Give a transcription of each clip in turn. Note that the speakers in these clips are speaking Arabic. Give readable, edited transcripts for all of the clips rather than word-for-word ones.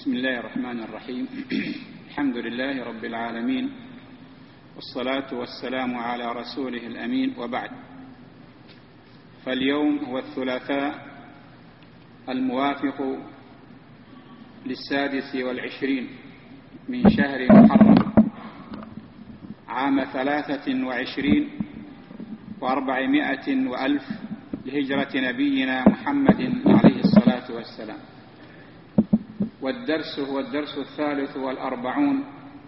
بسم الله الرحمن الرحيم. الحمد لله رب العالمين، والصلاة والسلام على رسوله الأمين، وبعد. فاليوم هو الثلاثاء الموافق 26 من شهر محرم عام 23 و400 وألف لهجرة نبينا محمد عليه الصلاة والسلام. والدرس هو الدرس 43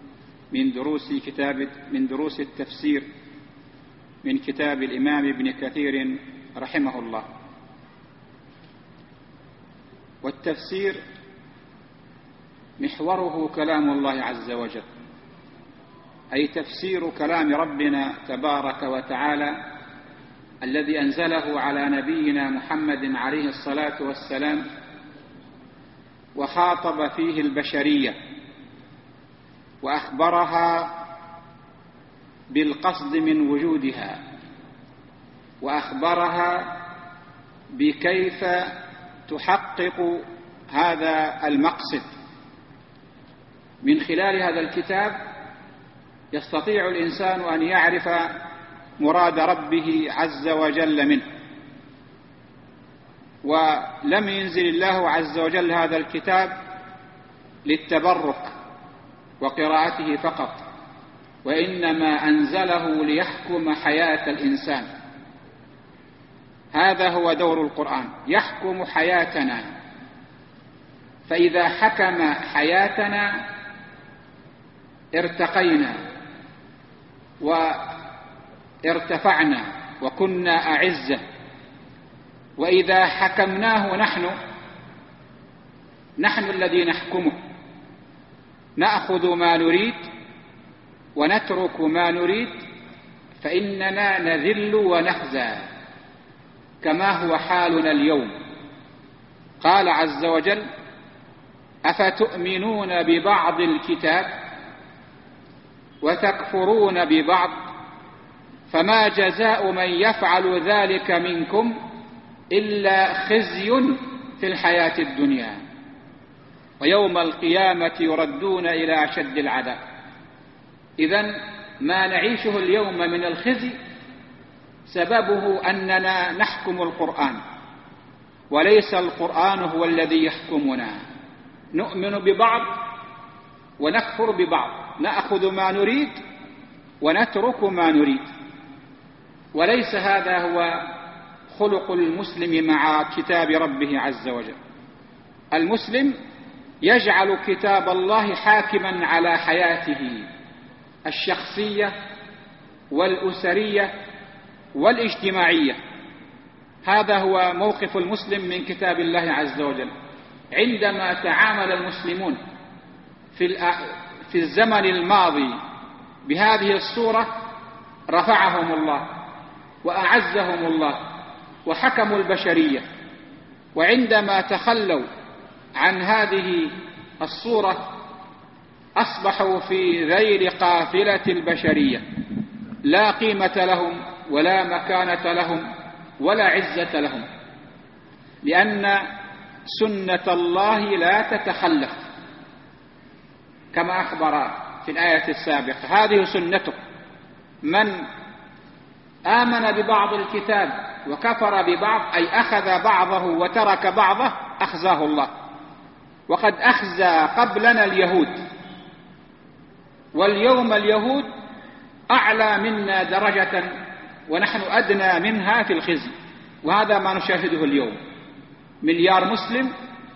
من دروس التفسير من كتاب الإمام ابن كثير رحمه الله. والتفسير محوره كلام الله عز وجل، أي تفسير كلام ربنا تبارك وتعالى الذي أنزله على نبينا محمد عليه الصلاة والسلام، وخاطب فيه البشرية وأخبرها بالقصد من وجودها، وأخبرها بكيف تحقق هذا المقصد. من خلال هذا الكتاب يستطيع الإنسان أن يعرف مراد ربه عز وجل منه. ولم ينزل الله عز وجل هذا الكتاب للتبرك وقراءته فقط، وإنما أنزله ليحكم حياة الإنسان. هذا هو دور القرآن، يحكم حياتنا. فإذا حكم حياتنا ارتقينا وارتفعنا وكنا أعزة. وإذا حكمناه نحن الذي نحكمه، نأخذ ما نريد ونترك ما نريد، فإننا نذل ونخزى كما هو حالنا اليوم. قال عز وجل: أفتؤمنون ببعض الكتاب وتكفرون ببعض، فما جزاء من يفعل ذلك منكم إلا خزي في الحياة الدنيا ويوم القيامة يردون إلى أشد العذاب. إذن ما نعيشه اليوم من الخزي سببه أننا نحكم القرآن، وليس القرآن هو الذي يحكمنا. نؤمن ببعض ونكفر ببعض، نأخذ ما نريد ونترك ما نريد، وليس هذا هو خلق المسلم مع كتاب ربه عز وجل. المسلم يجعل كتاب الله حاكما على حياته الشخصية والأسرية والاجتماعية. هذا هو موقف المسلم من كتاب الله عز وجل. عندما تعامل المسلمون في الزمن الماضي بهذه الصورة رفعهم الله وأعزهم الله وحكموا البشرية. وعندما تخلوا عن هذه الصورة أصبحوا في ذيل قافلة البشرية، لا قيمة لهم ولا مكانة لهم ولا عزة لهم، لأن سنة الله لا تتخلف كما أخبر في الآية السابقة. هذه سنته: من آمن ببعض الكتاب وكفر ببعض، أي أخذ بعضه وترك بعضه، أخزاه الله. وقد أخزى قبلنا اليهود، واليوم اليهود أعلى منا درجة ونحن أدنى منها في الخزي. وهذا ما نشاهده اليوم: مليار مسلم،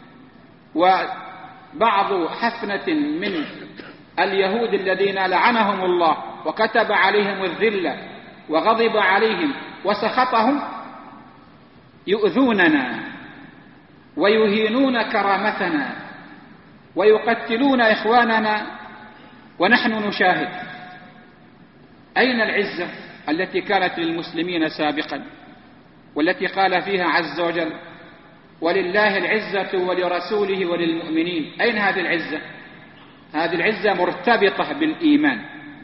وبعض حفنة من اليهود الذين لعنهم الله وكتب عليهم الذلة وغضب عليهم وسخطهم يؤذوننا ويهينون كرامتنا ويقتلون إخواننا، ونحن نشاهد. أين العزة التي كانت للمسلمين سابقا، والتي قال فيها عز وجل: ولله العزة ولرسوله وللمؤمنين؟ أين هذه العزة؟ هذه العزة مرتبطة بالإيمان،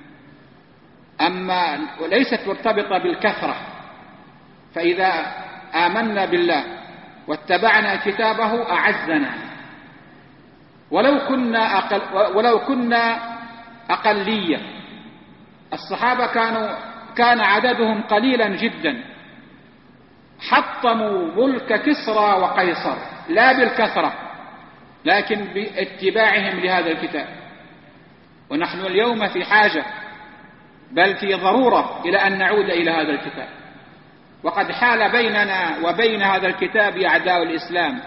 أما وليست مرتبطة بالكثرة. فإذا آمنا بالله واتبعنا كتابه أعزنا، ولو كنا أقلية. الصحابة كان عددهم قليلا جدا، حطموا ملك كسرى وقيصر لا بالكثرة لكن باتباعهم لهذا الكتاب. ونحن اليوم في حاجة بل في ضرورة إلى أن نعود إلى هذا الكتاب. وقد حال بيننا وبين هذا الكتاب أعداء الإسلام،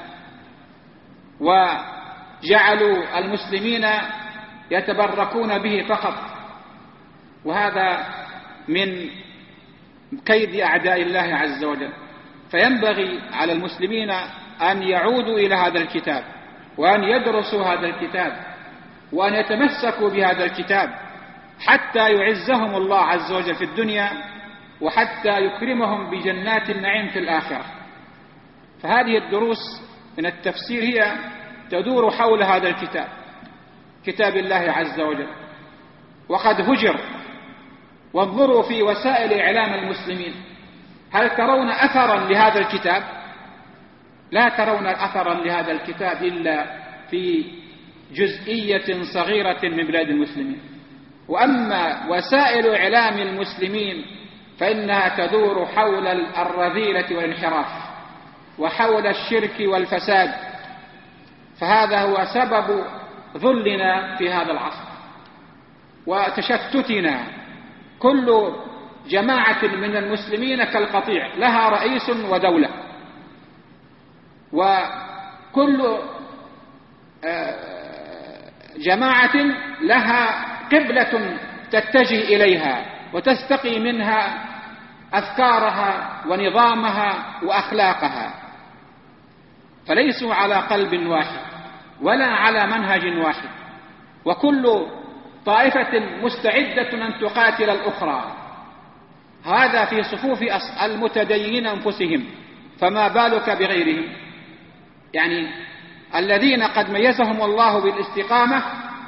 وجعلوا المسلمين يتبركون به فقط، وهذا من كيد أعداء الله عز وجل. فينبغي على المسلمين أن يعودوا إلى هذا الكتاب، وأن يدرسوا هذا الكتاب، وأن يتمسكوا بهذا الكتاب حتى يعزهم الله عز وجل في الدنيا، وحتى يكرمهم بجنات النعيم في الآخرة. فهذه الدروس من التفسير هي تدور حول هذا الكتاب، كتاب الله عز وجل. وقد هجر. وانظروا في وسائل إعلام المسلمين، هل ترون أثرا لهذا الكتاب؟ لا ترون أثرا لهذا الكتاب إلا في جزئية صغيرة من بلاد المسلمين. وأما وسائل إعلام المسلمين فإنها تدور حول الرذيلة والانحراف، وحول الشرك والفساد. فهذا هو سبب ذلنا في هذا العصر وتشتتنا. كل جماعة من المسلمين كالقطيع، لها رئيس ودولة، وكل جماعة لها قبلة تتجه إليها وتستقي منها أفكارها ونظامها وأخلاقها، فليسوا على قلب واحد ولا على منهج واحد، وكل طائفة مستعدة أن تقاتل الأخرى. هذا في صفوف المتدينين أنفسهم، فما بالك بغيرهم؟ يعني الذين قد ميزهم الله بالاستقامة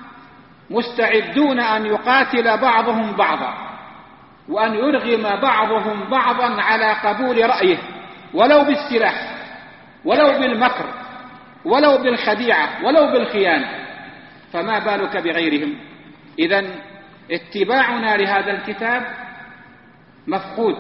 مستعدون أن يقاتل بعضهم بعضا، وأن يرغم بعضهم بعضا على قبول رأيه، ولو بالسلاح، ولو بالمكر، ولو بالخديعة، ولو بالخيانة. فما بالك بغيرهم؟ إذن اتباعنا لهذا الكتاب مفقود،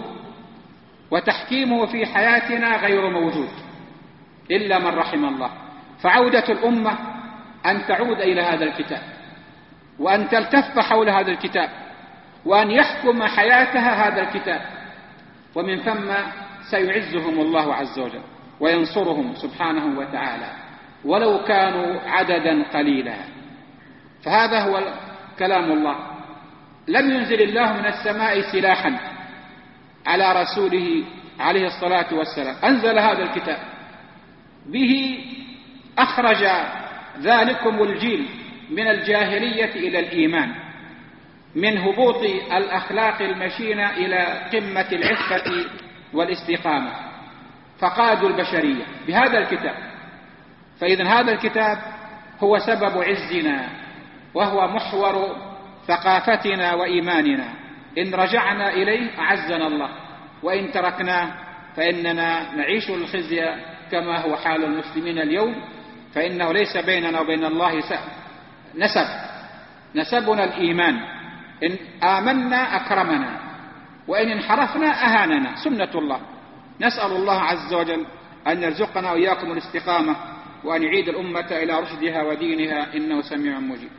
وتحكيمه في حياتنا غير موجود إلا من رحم الله. فعودة الأمة أن تعود إلى هذا الكتاب، وأن تلتف حول هذا الكتاب، وأن يحكم حياتها هذا الكتاب، ومن ثم سيعزهم الله عز وجل وينصرهم سبحانه وتعالى ولو كانوا عددا قليلا. فهذا هو كلام الله. لم ينزل الله من السماء سلاحا على رسوله عليه الصلاة والسلام، أنزل هذا الكتاب، به أخرج ذلكم الجيل من الجاهلية إلى الإيمان، من هبوط الأخلاق المشينة إلى قمة العفة والاستقامة، فقادوا البشرية بهذا الكتاب. فإذن هذا الكتاب هو سبب عزنا، وهو محور ثقافتنا وإيماننا. إن رجعنا إليه أعزنا الله، وإن تركناه فإننا نعيش الخزي كما هو حال المسلمين اليوم. فإنه ليس بيننا وبين الله نسبنا الإيمان، إن آمنا أكرمنا، وإن انحرفنا أهاننا، سنة الله. نسأل الله عز وجل أن يرزقنا وإياكم الاستقامة، وأن يعيد الأمة إلى رشدها ودينها، إنه سميع مجيب.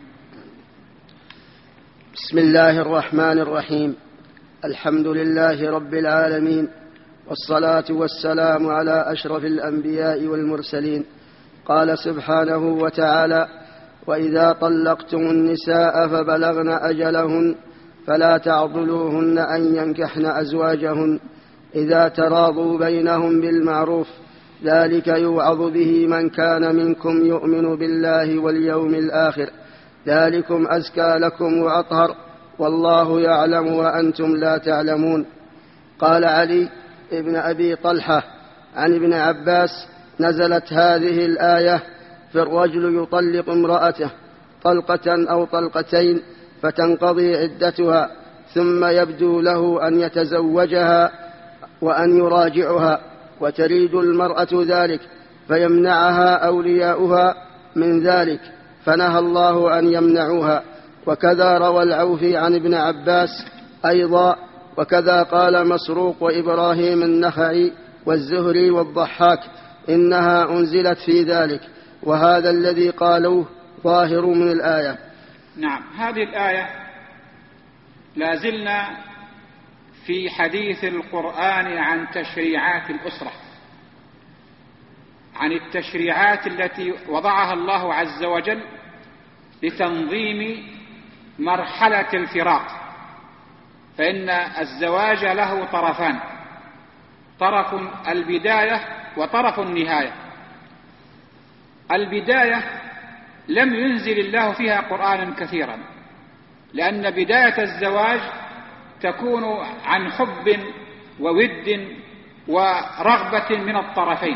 بسم الله الرحمن الرحيم. الحمد لله رب العالمين، والصلاة والسلام على أشرف الأنبياء والمرسلين. قال سبحانه وتعالى: وإذا طلقتم النساء فبلغن أجلهن فلا تعضلوهن أن ينكحن أزواجهن إذا تراضوا بينهم بالمعروف، ذلك يوعظ به من كان منكم يؤمن بالله واليوم الآخر، ذلكم أزكى لكم وأطهر، والله يعلم وأنتم لا تعلمون. قال علي ابن أبي طلحة عن ابن عباس: نزلت هذه الآية في الرجل يطلق امرأته طلقة أو طلقتين فتنقضي عدتها، ثم يبدو له أن يتزوجها وأن يراجعها، وتريد المرأة ذلك فيمنعها أولياؤها من ذلك، فنهى الله أن يمنعوها. وكذا روى العوفي عن ابن عباس أيضا، وكذا قال مسروق وإبراهيم النخعي والزهري والضحاك إنها أنزلت في ذلك، وهذا الذي قالوه ظاهر من الآية. نعم، هذه الآية لازلنا في حديث القرآن عن تشريعات الأسرة، عن التشريعات التي وضعها الله عز وجل لتنظيم مرحلة الفراق. فإن الزواج له طرفان، طرف البداية وطرف النهاية. البداية لم ينزل الله فيها قرآنا كثيرا، لأن بداية الزواج تكون عن حب وود ورغبة من الطرفين،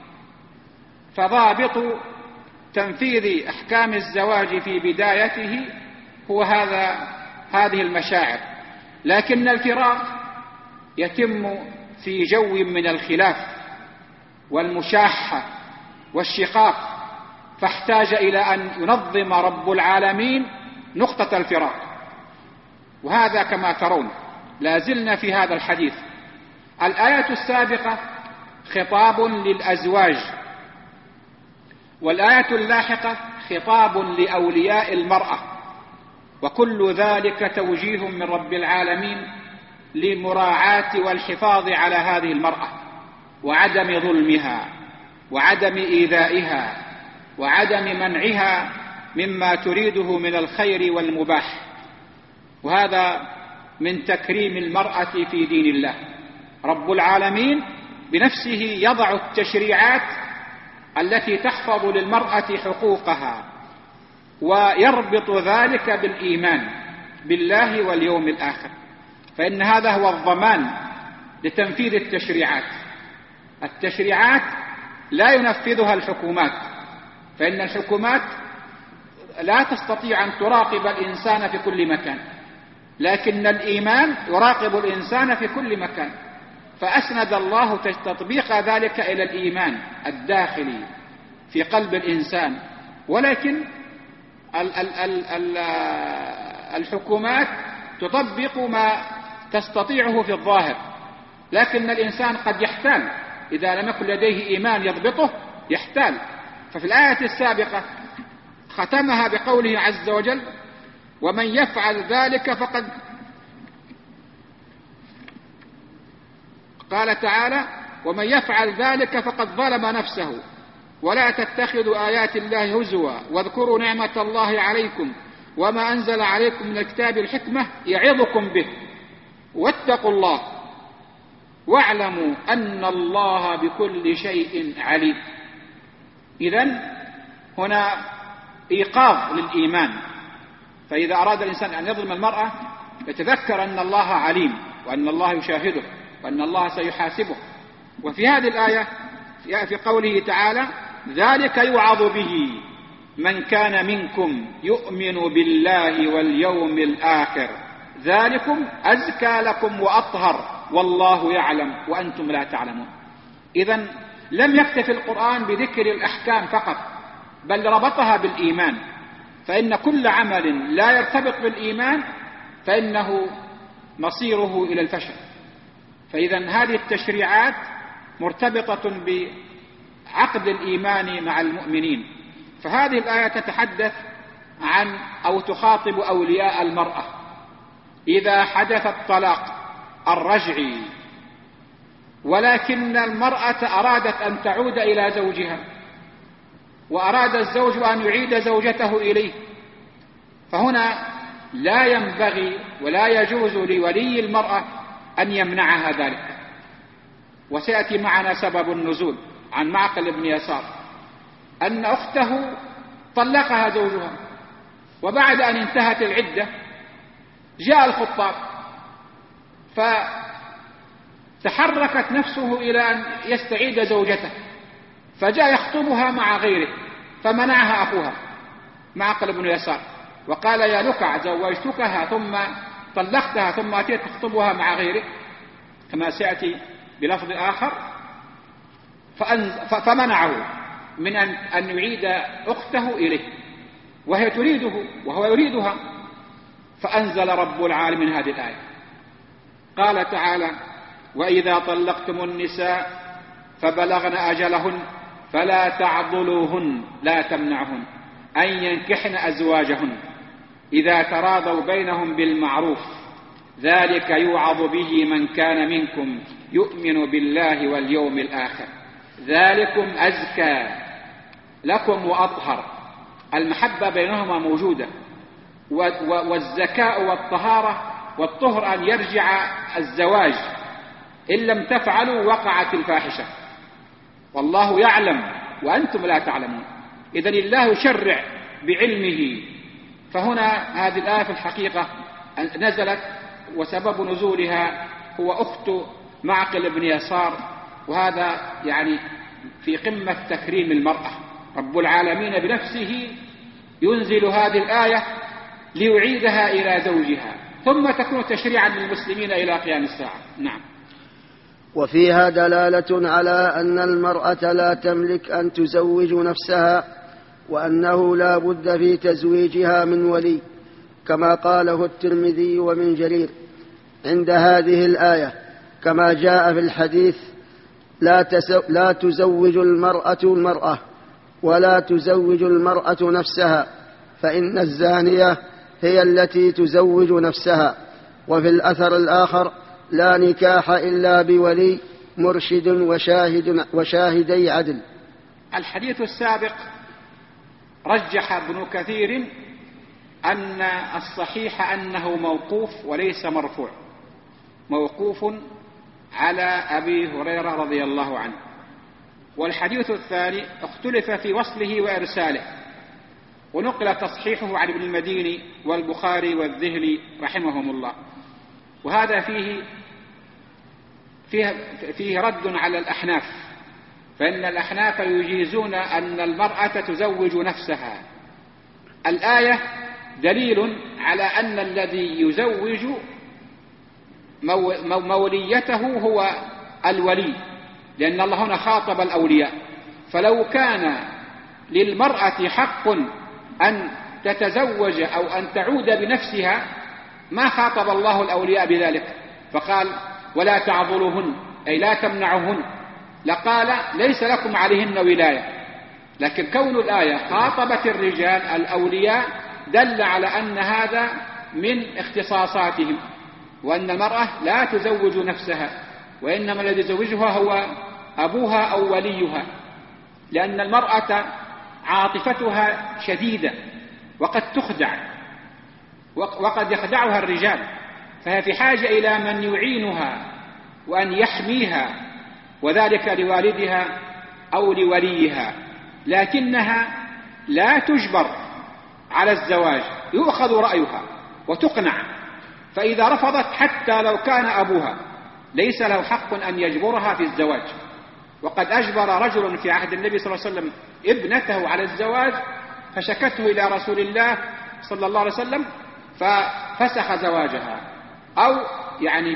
فضابط تنفيذ أحكام الزواج في بدايته هو هذه المشاعر. لكن الفراق يتم في جو من الخلاف والمشاحة والشقاق، فاحتاج إلى أن ينظم رب العالمين نقطة الفراق. وهذا كما ترون لازلنا في هذا الحديث. الآية السابقة خطاب للأزواج، والآية اللاحقة خطاب لأولياء المرأة، وكل ذلك توجيه من رب العالمين لمراعاة والحفاظ على هذه المرأة، وعدم ظلمها، وعدم إيذائها، وعدم منعها مما تريده من الخير والمباح. وهذا من تكريم المرأة في دين الله. رب العالمين بنفسه يضع التشريعات التي تحفظ للمرأة حقوقها، ويربط ذلك بالإيمان بالله واليوم الآخر، فإن هذا هو الضمان لتنفيذ التشريعات. التشريعات لا ينفذها الحكومات، فإن الحكومات لا تستطيع أن تراقب الإنسان في كل مكان، لكن الإيمان يراقب الإنسان في كل مكان، فأسند الله تطبيق ذلك إلى الإيمان الداخلي في قلب الإنسان. ولكن الحكومات تطبق ما تستطيعه في الظاهر، لكن الإنسان قد يحتال إذا لم يكن لديه إيمان يضبطه، يحتال. ففي الآية السابقة ختمها بقوله عز وجل: ومن يفعل ذلك فقد، قال تعالى: ومن يفعل ذلك فقد ظلم نفسه ولا تتخذوا آيات الله هزوا واذكروا نعمة الله عليكم وما أنزل عليكم من الكتاب الحكمة يعظكم به واتقوا الله واعلموا أن الله بكل شيء عليم. إذن هنا إيقاظ للإيمان، فإذا أراد الإنسان أن يظلم المرأة يتذكر أن الله عليم، وأن الله يشاهده، وأن الله سيحاسبه. وفي هذه الآية في قوله تعالى: ذلك يوعظ به من كان منكم يؤمن بالله واليوم الآخر ذلكم أزكى لكم وأطهر والله يعلم وأنتم لا تعلمون. إذن لم يكتفي القرآن بذكر الأحكام فقط، بل ربطها بالإيمان، فإن كل عمل لا يرتبط بالإيمان فإنه مصيره إلى الفشل. فإذن هذه التشريعات مرتبطة بعقد الإيمان مع المؤمنين. فهذه الآية تتحدث عن أو تخاطب أولياء المرأة إذا حدث الطلاق الرجعي، ولكن المرأة أرادت أن تعود إلى زوجها، وأراد الزوج أن يعيد زوجته إليه، فهنا لا ينبغي ولا يجوز لولي المرأة أن يمنعها ذلك. وسيأتي معنا سبب النزول عن معقل بن يسار أن أخته طلقها زوجها، وبعد أن انتهت العدة جاء الخطاب، فتحركت نفسه إلى أن يستعيد زوجته، فجاء يخطبها مع غيره فمنعها أخوها معقل بن يسار وقال: يا لكع زوجتكها ثم طلقتها ثم أتيت تخطبها مع غيرك، كما سيأتي بلفظ آخر. فمنعه من أن يعيد أخته إليه. وهي تريده وهو يريدها. فأنزل رب العالمين هذه الآية، قال تعالى: وإذا طلقتم النساء فبلغن أجلهن فلا تعضلوهن لا تمنعهن أن ينكحن أزواجهن إذا تراضوا بينهم بالمعروف، ذلك يوعظ به من كان منكم يؤمن بالله واليوم الآخر، ذلكم أزكى لكم وأطهر. المحبة بينهما موجودة، والزكاء والطهارة والطهر أن يرجع الزواج، إن لم تفعلوا وقعت الفاحشة، والله يعلم وأنتم لا تعلمون. إذن الله يشرع بعلمه. فهنا هذه الآية في الحقيقة نزلت، وسبب نزولها هو أخت معقل بن يسار، وهذا يعني في قمة تكريم المرأة. رب العالمين بنفسه ينزل هذه الآية ليعيدها إلى زوجها، ثم تكون تشريعا للمسلمين إلى قيام الساعة. نعم. وفيها دلالة على أن المرأة لا تملك أن تزوج نفسها، وأنه لا بد في تزويجها من ولي، كما قاله الترمذي ومن جرير عند هذه الآية، كما جاء في الحديث: لا تزوج المرأة ولا تزوج المرأة نفسها، فإن الزانية هي التي تزوج نفسها. وفي الأثر الآخر: لا نكاح إلا بولي مرشد وشاهدي عدل. الحديث السابق رجح ابن كثير أن الصحيح أنه موقوف وليس مرفوع، موقوف على أبي هريرة رضي الله عنه. والحديث الثاني اختلف في وصله وإرساله، ونقل تصحيحه عن ابن المديني والبخاري والذهلي رحمهم الله. وهذا فيه رد على الأحناف، فإن الأحناف يجيزون أن المرأة تزوج نفسها. الآية دليل على أن الذي يزوج موليته هو الولي، لأن الله هنا خاطب الأولياء. فلو كان للمرأة حق أن تتزوج أو أن تعود بنفسها ما خاطب الله الأولياء بذلك، فقال: ولا تعضلوهن، أي لا تمنعوهن، لقال: ليس لكم عليهن ولاية. لكن كون الآية خاطبت الرجال الأولياء دل على أن هذا من اختصاصاتهم، وأن المرأة لا تزوج نفسها، وإنما الذي يزوجها هو أبوها أو وليها، لأن المرأة عاطفتها شديدة وقد تخدع وقد يخدعها الرجال، فهي في حاجة إلى من يعينها وأن يحميها، وذلك لوالدها أو لوليها. لكنها لا تجبر على الزواج، يؤخذ رأيها وتقنع، فإذا رفضت حتى لو كان أبوها ليس له حق أن يجبرها في الزواج. وقد أجبر رجل في عهد النبي صلى الله عليه وسلم ابنته على الزواج، فشكته إلى رسول الله صلى الله عليه وسلم ففسخ زواجها، أو يعني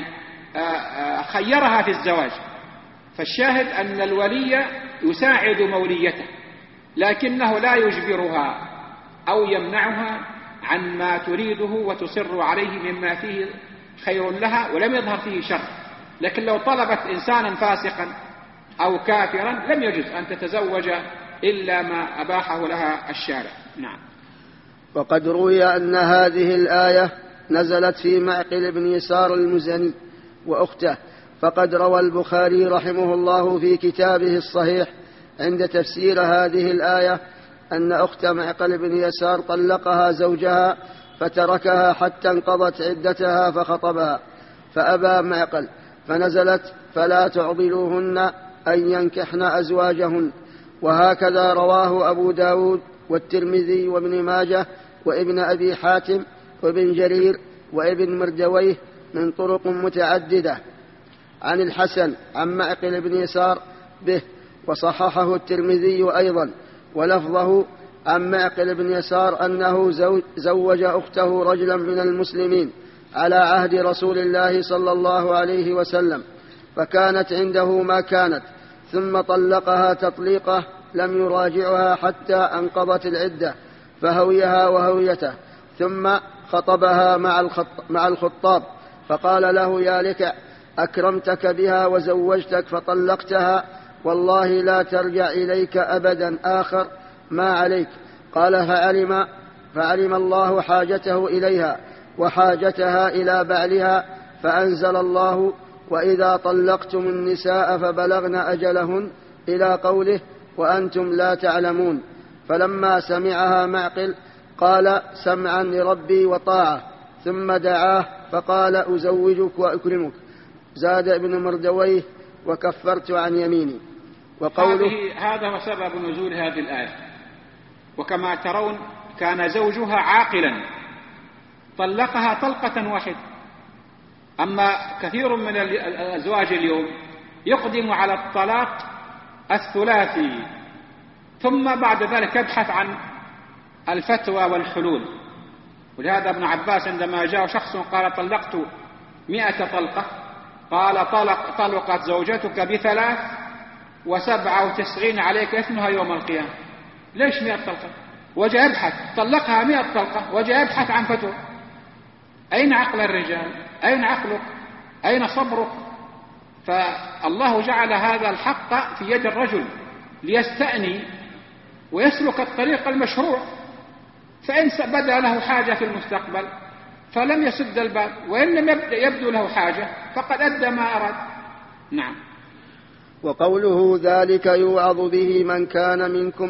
خيرها في الزواج. فالشاهد أن الولي يساعد موليته، لكنه لا يجبرها أو يمنعها عن ما تريده وتصر عليه مما فيه خير لها ولم يظهر فيه شر. لكن لو طلبت إنسانا فاسقا أو كافرا لم يجوز أن تتزوج إلا ما أباحه لها الشارع. نعم. وقد روي أن هذه الآية نزلت في معقل بن يسار المزني وأخته، فقد روى البخاري رحمه الله في كتابه الصحيح عند تفسير هذه الآية أن أخت معقل بن يسار طلقها زوجها فتركها حتى انقضت عدتها فخطبها فأبى معقل، فنزلت: فلا تعضلوهن أن ينكحن أزواجهن. وهكذا رواه أبو داود والترمذي وابن ماجه وابن أبي حاتم وابن جرير وابن مردويه من طرق متعددة عن الحسن عن معقل بن يسار به، وصححه الترمذي أيضا، ولفظه عن معقل بن يسار أنه زوج أخته رجلا من المسلمين على عهد رسول الله صلى الله عليه وسلم، فكانت عنده ما كانت، ثم طلقها تطليقه لم يراجعها حتى أنقضت العدة، فهويها وهويته، ثم خطبها مع الخطاب فقال له: يا لك أكرمتك بها وزوجتك فطلقتها، والله لا ترجع إليك أبدا آخر ما عليك. قال: فعلم الله حاجته إليها وحاجتها إلى بعلها، فأنزل الله: وإذا طلقتم النساء فبلغن أجلهن إلى قوله: وأنتم لا تعلمون. فلما سمعها معقل قال: سمعا لربي وطاعة، ثم دعاه فقال: أزوجك وأكرمك. زاد ابن مردويه: وكفرت عن يميني. وقوله هذا هو سبب نزول هذه الآية. وكما ترون كان زوجها عاقلا طلقها طلقة واحدة. أما كثير من الأزواج اليوم يقدم على الطلاق الثلاثي، ثم بعد ذلك يبحث عن الفتوى والحلول. ولهذا ابن عباس عندما جاء شخص قال: طلقت 100 طلقة، قال: طلقت زوجتك ب3 و97 عليك إثمها يوم القيامة. ليش 100 طلقة؟ وجاء يبحث، طلقها 100 طلقة وجاء يبحث عن فتوى. أين عقل الرجال؟ أين عقلك؟ أين صبرك؟ فالله جعل هذا الحق في يد الرجل ليستأني ويسلك الطريق المشروع، فإن بدا له حاجة في المستقبل فلم يسد الباب، وإن لم يبدو له حاجة فقد أدى ما أراد. نعم. وقوله: ذلك يوعظ به من كان منكم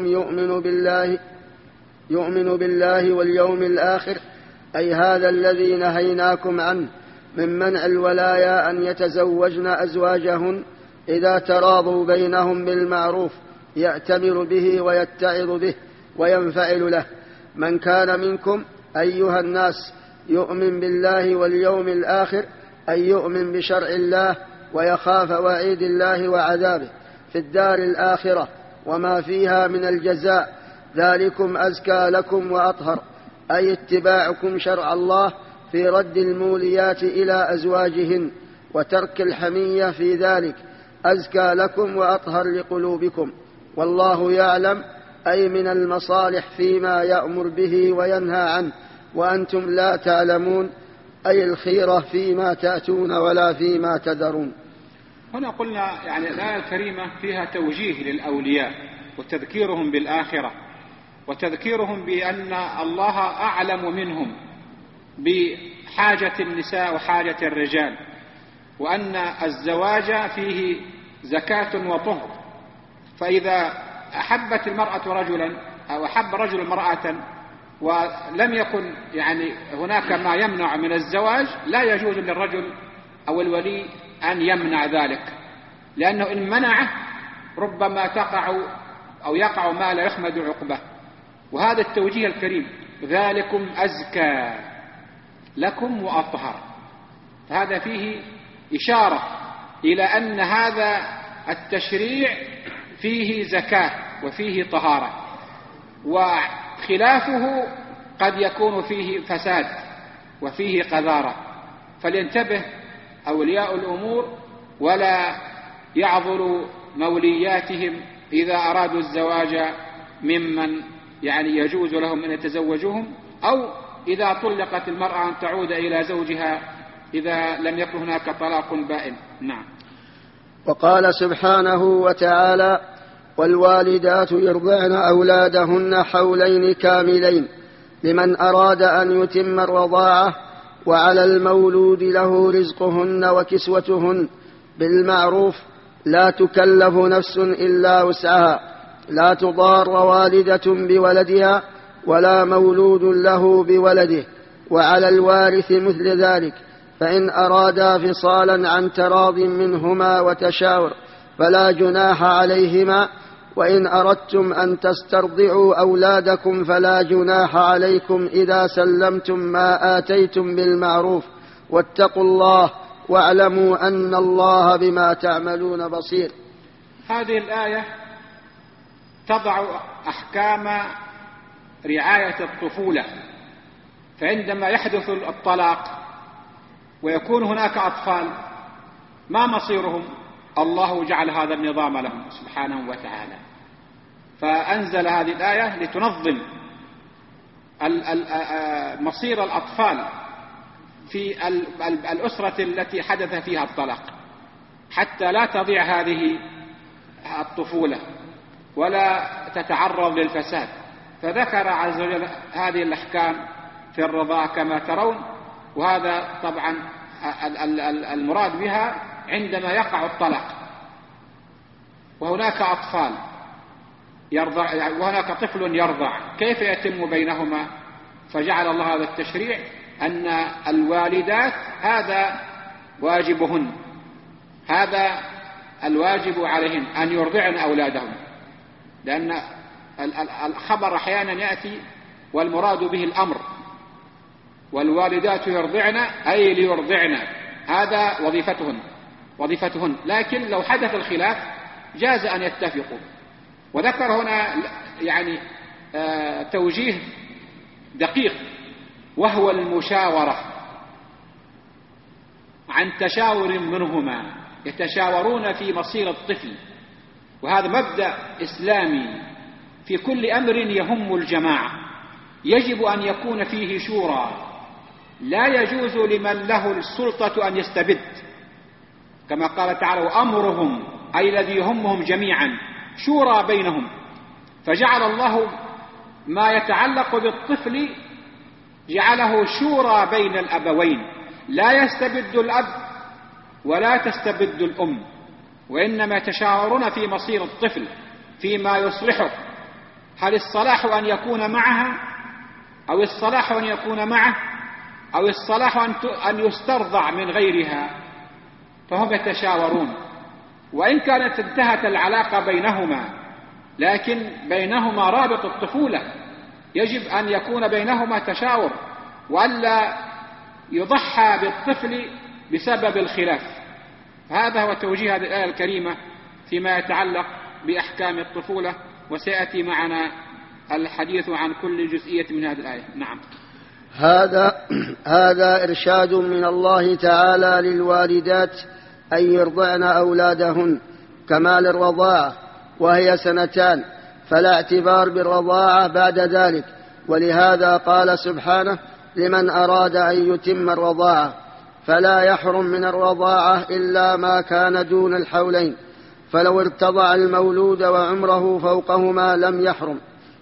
يؤمن بالله واليوم الآخر، أي هذا الذي نهيناكم عنه من منع الولايا أن يتزوجن أزواجهن إذا تراضوا بينهم بالمعروف، يأتمر به ويتعظ به وينفعل له. من كان منكم أيها الناس يؤمن بالله واليوم الآخر، أي يؤمن بشرع الله ويخاف وعيد الله وعذابه في الدار الآخرة وما فيها من الجزاء، ذلكم أزكى لكم وأطهر، أي اتباعكم شرع الله في رد الموليات إلى أزواجهن وترك الحمية في ذلك، أزكى لكم وأطهر لقلوبكم، والله يعلم، أي من المصالح فيما يأمر به وينهى عنه، وأنتم لا تعلمون، أي الخيرة فيما تأتون ولا فيما تذرون. هنا قلنا يعني الآية الكريمة فيها توجيه للأولياء وتذكيرهم بالآخرة، وتذكيرهم بأن الله أعلم منهم بحاجة النساء وحاجة الرجال، وأن الزواج فيه زكاة وطهر. فإذا أحبت المرأة رجلا أو أحب رجل امرأة ولم يكن يعني هناك ما يمنع من الزواج، لا يجوز للرجل أو الولي أن يمنع ذلك، لأنه إن منعه ربما يقع ما لا يحمد عقبه. وهذا التوجيه الكريم: ذلكم أزكى لكم وأطهر، هذا فيه إشارة إلى أن هذا التشريع فيه زكاة وفيه طهارة، وخلافه قد يكون فيه فساد وفيه قذارة. فلينتبه أولياء الأمور ولا يعذروا مولياتهم إذا أرادوا الزواج ممن يعني يجوز لهم أن يتزوجوهم، أو إذا طلقت المرأة أن تعود إلى زوجها إذا لم يكن هناك طلاق بائن. نعم. وقال سبحانه وتعالى: والوالدات يرضعن أولادهن حولين كاملين لمن أراد أن يتم الرضاعة، وعلى المولود له رزقهن وكسوتهن بالمعروف، لا تكلف نفس إلا وسعها، لا تضار والدة بولدها ولا مولود له بولده، وعلى الوارث مثل ذلك، فإن أرادا فصالا عن تراض منهما وتشاور فلا جناح عليهما، وإن أردتم أن تسترضعوا أولادكم فلا جناح عليكم إذا سلمتم ما آتيتم بالمعروف، واتقوا الله واعلموا أن الله بما تعملون بصير. هذه الآية تضع أحكام رعاية الطفولة. فعندما يحدث الطلاق ويكون هناك أطفال، ما مصيرهم؟ الله جعل هذا النظام لهم سبحانه وتعالى، فأنزل هذه الآية لتنظم مصير الأطفال في الأسرة التي حدث فيها الطلاق، حتى لا تضيع هذه الطفولة ولا تتعرض للفساد. فذكر عز وجل هذه الأحكام في الرضاعة كما ترون، وهذا طبعا المراد بها عندما يقع الطلاق وهناك أطفال يرضع وهناك طفل يرضع، كيف يتم بينهما؟ فجعل الله هذا التشريع أن الوالدات هذا واجبهن، هذا الواجب عليهن أن يرضعن أولادهن، لأن الخبر أحيانا يأتي والمراد به الأمر، والوالدات يرضعن أي ليرضعن، هذا وظيفتهن. لكن لو حدث الخلاف جاز أن يتفقوا. وذكر هنا يعني توجيه دقيق، وهو المشاورة، عن تشاور منهما، يتشاورون في مصير الطفل. وهذا مبدأ إسلامي في كل أمر يهم الجماعة، يجب أن يكون فيه شورى، لا يجوز لمن له السلطة أن يستبد، كما قال تعالى: وأمرهم أي الذي يهمهم جميعا شورى بينهم. فجعل الله ما يتعلق بالطفل جعله شورى بين الأبوين، لا يستبد الأب ولا تستبد الأم، وإنما يتشاورون في مصير الطفل فيما يصلحه، هل الصلاح أن يكون معها أو الصلاح أن يكون معه أو الصلاح أن يسترضع من غيرها، فهم يتشاورون. وإن كانت انتهت العلاقة بينهما، لكن بينهما رابط الطفولة، يجب أن يكون بينهما تشاور، وألا يضحى بالطفل بسبب الخلاف. هذا هو توجيه هذه الآية الكريمة فيما يتعلق بأحكام الطفولة، وسيأتي معنا الحديث عن كل جزئية من هذه الآية. نعم. هذا إرشاد من الله تعالى للوالدات أن يرضعن أولادهن كمال الرضاعة، وهي 2 سنين، فلا اعتبار بالرضاعة بعد ذلك. ولهذا قال سبحانه: لمن أراد أن يتم الرضاعة، فلا يحرم من الرضاعة إلا ما كان دون الحولين، فلو ارتضع المولود وعمره فوقهما لم يحرم.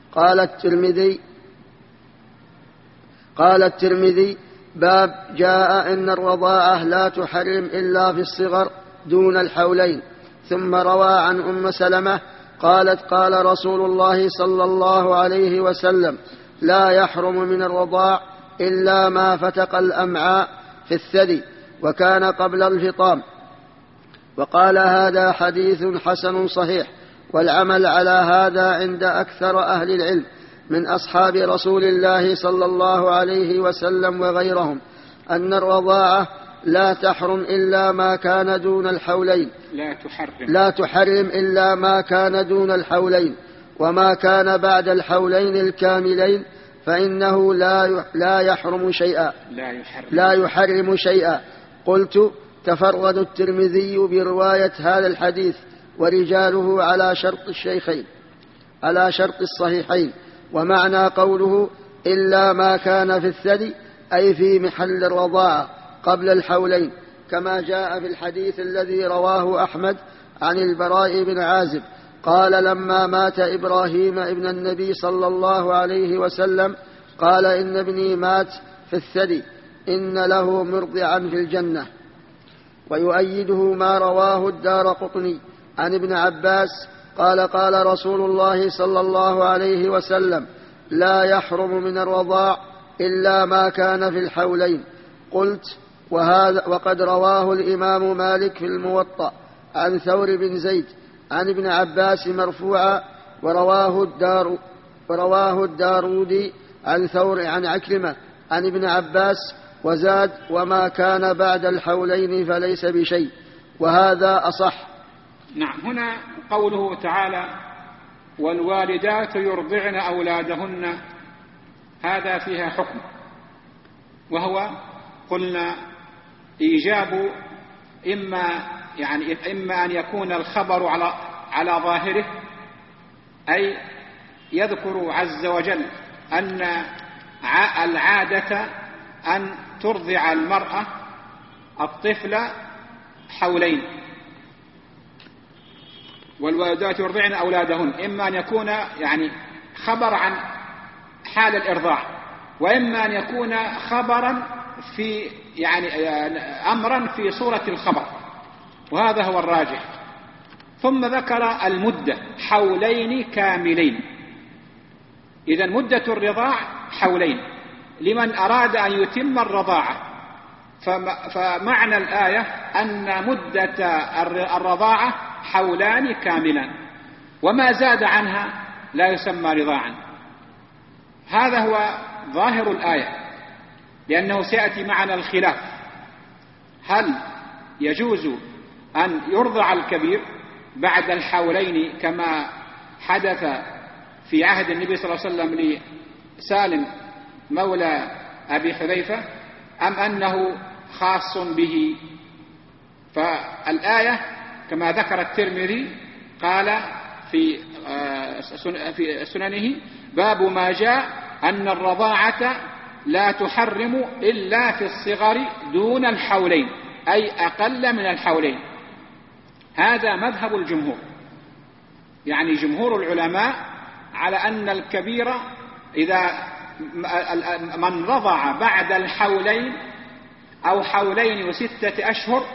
قال الترمذي: باب جاء إن الرضاعة لا تحرم إلا في الصغر دون الحولين. ثم روى عن أم سلمة قالت: قال رسول الله صلى الله عليه وسلم: لا يحرم من الرضاع إلا ما فتق الأمعاء في الثدي وكان قبل الفطام. وقال: هذا حديث حسن صحيح. والعمل على هذا عند أكثر أهل العلم من أصحاب رسول الله صلى الله عليه وسلم وغيرهم أن الرضاعة لا تحرم إلا ما كان دون الحولين، لا تحرم إلا ما كان دون الحولين، وما كان بعد الحولين الكاملين فإنه لا يحرم شيئا. قلت: تفرد الترمذي برواية هذا الحديث ورجاله على شرط الصحيحين. ومعنى قوله إلا ما كان في الثدي أي في محل الرضاعة قبل الحولين، كما جاء في الحديث الذي رواه أحمد عن البراء بن عازب قال: لما مات إبراهيم ابن النبي صلى الله عليه وسلم قال: إن ابني مات في الثدي، إن له مرضعا في الجنة. ويؤيده ما رواه الدارقطني عن ابن عباس قال: قال رسول الله صلى الله عليه وسلم: لا يحرم من الرضاع إلا ما كان في الحولين. قلت: وقد رواه الإمام مالك في الموطأ عن ثور بن زيد عن ابن عباس مرفوعا، ورواه الدارودي عن ثور عن عكرمة عن ابن عباس، وزاد: وما كان بعد الحولين فليس بشيء، وهذا أصح. نعم. هنا قوله تعالى: والوالدات يرضعن أولادهن، هذا فيها حكم، وهو قلنا إيجاب إما أن يكون الخبر على ظاهره، أي يذكر عز وجل أن العادة أن ترضع المرأة الطفل حولين، والوالدات يرضعن أولادهن، إما أن يكون يعني خبر عن حال الإرضاع، وإما أن يكون خبرا في يعني أمرا في صورة الخبر، وهذا هو الراجح. ثم ذكر المدة حولين كاملين. إذن مدة الرضاع حولين لمن أراد أن يتم الرضاعة، فمعنى الآية أن مدة الرضاعة حولان كاملان، وما زاد عنها لا يسمى رضاعا. هذا هو ظاهر الآية، لأنه سيأتي معنا الخلاف: هل يجوز أن يرضع الكبير بعد الحولين كما حدث في عهد النبي صلى الله عليه وسلم لسالم مولى أبي حذيفة، أم أنه خاص به؟ فالآية كما ذكر الترمذي قال في سننه: باب ما جاء أن الرضاعة لا تحرم إلا في الصغر دون الحولين، أي أقل من الحولين. هذا مذهب الجمهور، يعني جمهور العلماء على أن الكبير إذا من رضع بعد الحولين أو حولين و6 أشهر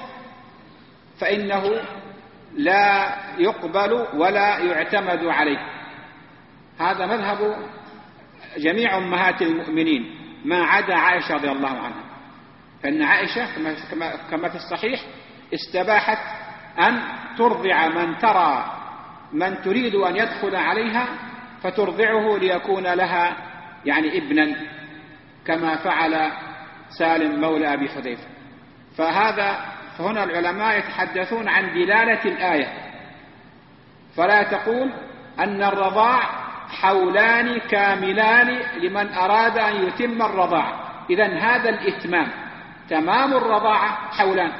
فإنه لا يقبل ولا يعتمد عليه. هذا مذهب جميع أمهات المؤمنين ما عدا عائشة رضي الله عنها، فإن عائشة كما في الصحيح استباحت أن ترضع من تريد أن يدخل عليها فترضعه ليكون لها يعني ابنا، كما فعل سالم مولى أبي حذيفة. فهنا العلماء يتحدثون عن دلالة الآية، فلا تقول أن الرضاع حولان كاملان لمن أراد أن يتم الرضاعة. إذن هذا الإتمام، تمام الرضاعة حولان،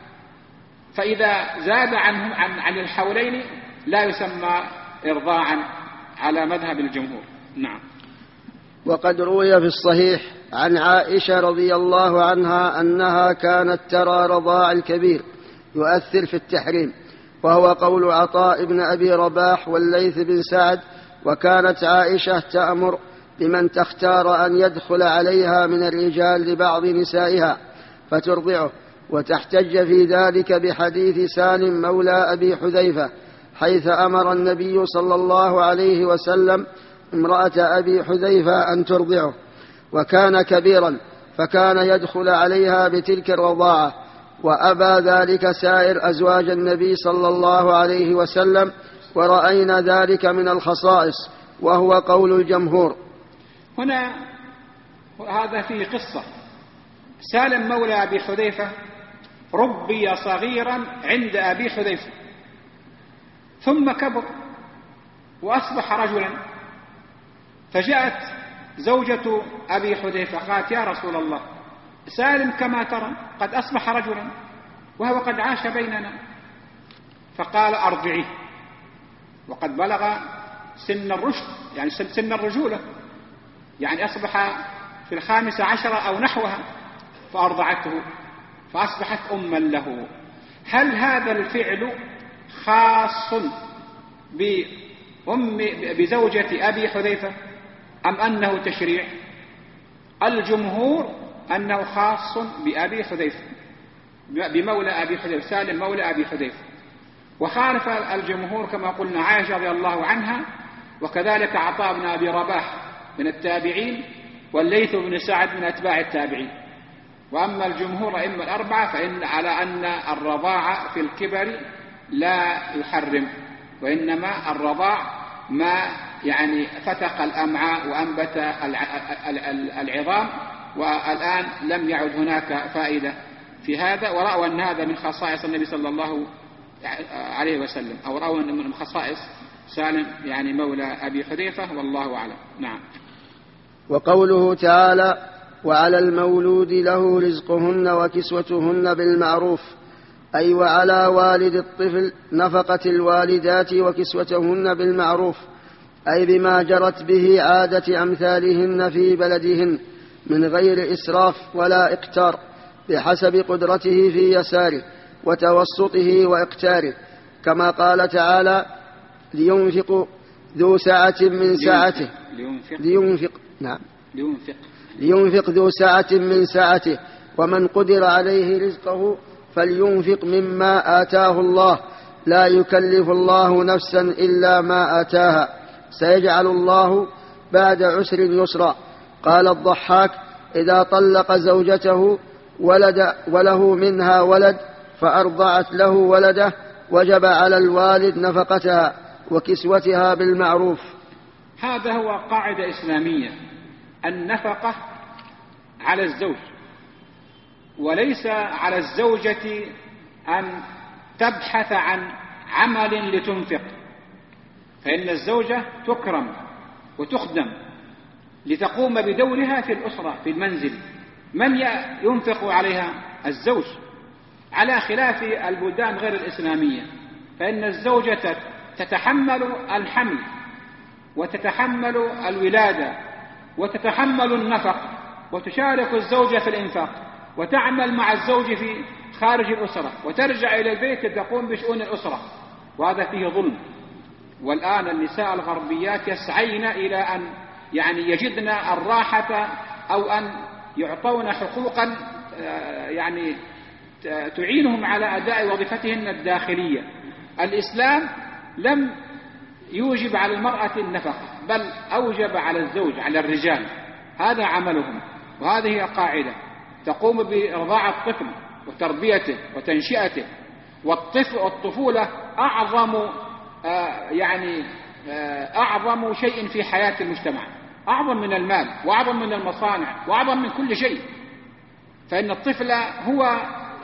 فإذا زاد عن الحولين لا يسمى إرضاعا على مذهب الجمهور. نعم. وقد روي في الصحيح عن عائشة رضي الله عنها أنها كانت ترى رضاع الكبير يؤثر في التحريم، وهو قول عطاء بن أبي رباح والليث بن سعد. وكانت عائشة تأمر بمن تختار أن يدخل عليها من الرجال لبعض نسائها فترضعه، وتحتج في ذلك بحديث سالم مولى أبي حذيفة، حيث أمر النبي صلى الله عليه وسلم امرأة أبي حذيفة أن ترضعه، وكان كبيرا فكان يدخل عليها بتلك الرضاعة، وأبى ذلك سائر أزواج النبي صلى الله عليه وسلم، ورأينا ذلك من الخصائص، وهو قول الجمهور. هنا هذا فيه قصة. سالم مولى أبي حذيفة ربي صغيرا عند أبي حذيفة، ثم كبر وأصبح رجلا، فجاءت زوجة أبي حذيفة قالت: يا رسول الله، سالم كما ترى قد أصبح رجلا وهو قد عاش بيننا. فقال: أرضعيه، وقد بلغ سن الرشد، يعني سن الرجولة، يعني أصبح في 15 أو نحوها، فأرضعته فأصبحت أما له. هل هذا الفعل خاص بزوجة أبي حذيفة أم أنه تشريع؟ الجمهور أنه خاص بأبي حذيفة، بمولى أبي حذيفة، سالم مولى أبي حذيفة. وخالف الجمهور كما قلنا عائشة رضي الله عنها، وكذلك عطاء بن أبي رباح من التابعين، والليث بن سعد من أتباع التابعين. وأما الجمهور أئمة الأربعة فإن على أن الرضاعة في الكبر لا يحرم، وإنما الرضاع ما يعني فتق الأمعاء وأنبت العظام، والآن لم يعد هناك فائدة في هذا. ورأوا أن هذا من خصائص النبي صلى الله عليه وسلم، أو رأوا أن من خصائص سالم يعني مولى أبي حذيفة، والله أعلم. نعم. وقوله تعالى: وعلى المولود له رزقهن وكسوتهن بالمعروف، أي وعلى والد الطفل نفقة الوالدات وكسوتهن بالمعروف، أي بما جرت به عادة أمثالهن في بلدهن من غير إسراف ولا إقتار، بحسب قدرته في يساره وتوسطه وإقتاره، كما قال تعالى: لينفق ذو سعة من سعته لينفق ذو سعة من سعته، ومن قدر عليه رزقه فلينفق مما آتاه الله، لا يكلف الله نفسا إلا ما آتاها، سيجعل الله بعد عسر يسرا. قال الضحاك: إذا طلق زوجته وله منها ولد فأرضعت له ولده وجب على الوالد نفقتها وكسوتها بالمعروف. هذا هو قاعدة إسلامية، النفقة على الزوج، وليس على الزوجة أن تبحث عن عمل لتنفق، فإن الزوجة تكرم وتخدم لتقوم بدورها في الأسرة في المنزل. من ينفق عليها؟ الزوج، على خلاف البلدان غير الإسلامية، فإن الزوجة تتحمل الحمل وتتحمل الولادة وتتحمل النفق وتشارك الزوجة في الإنفاق وتعمل مع الزوج في خارج الأسرة وترجع إلى البيت لتقوم بشؤون الأسرة، وهذا فيه ظلم. والآن النساء الغربيات يسعين إلى أن يجدن الراحة أو أن يعطون حقوقا تعينهم على أداء وظيفتهن الداخلية. الإسلام لم يوجب على المرأة النفقة، بل أوجب على الزوج، على الرجال، هذا عملهم، وهذه هي قاعدة تقوم برضاعة الطفل وتربيته وتنشئته. والطفولة أعظم شيء في حياة المجتمع، أعظم من المال وأعظم من المصانع وأعظم من كل شيء، فإن الطفل هو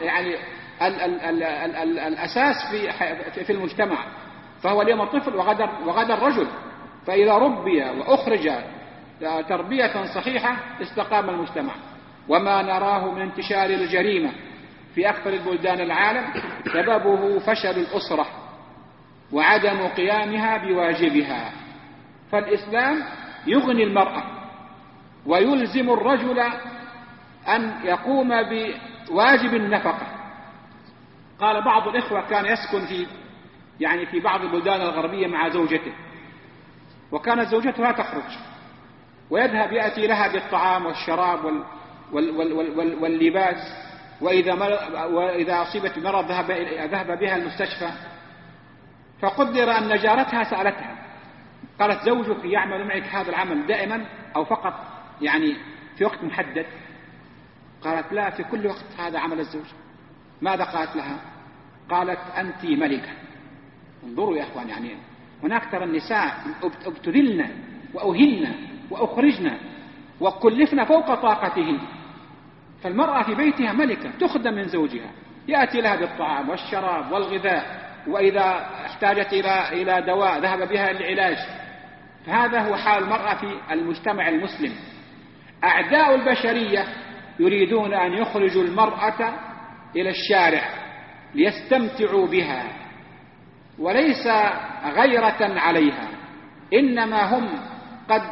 الأساس في المجتمع، فهو اليوم الطفل وغدا الرجل، فإذا ربي وأخرج تربية صحيحة استقام المجتمع. وما نراه من انتشار الجريمة في أكثر البلدان العالم سببه فشل الأسرة وعدم قيامها بواجبها. فالإسلام يغني المرأة ويلزم الرجل أن يقوم بواجب النفقة. قال بعض الإخوة كان يسكن في بعض البلدان الغربية مع زوجته، وكانت زوجتها تخرج ويذهب يأتي لها بالطعام والشراب واللباس، وإذا أصيبت بمرض ذهب بها المستشفى. فقدر أن جارتها سألتها، قالت: زوجك يعمل معك هذا العمل دائما أو فقط في وقت محدد؟ قالت: لا، في كل وقت هذا عمل الزوج. ماذا قالت لها؟ قالت: أنت ملكة. انظروا يا أخوان، هناك ترى النساء ابتذلن وأهلن وأخرجن وكلفن فوق طاقتهن، فالمرأة في بيتها ملكة تخدم من زوجها، يأتي لها بالطعام والشراب والغذاء، وإذا احتاجت إلى دواء ذهب بها للعلاج. فهذا هو حال المرأة في المجتمع المسلم. أعداء البشرية يريدون أن يخرجوا المرأة إلى الشارع ليستمتعوا بها، وليس غيرة عليها، إنما هم قد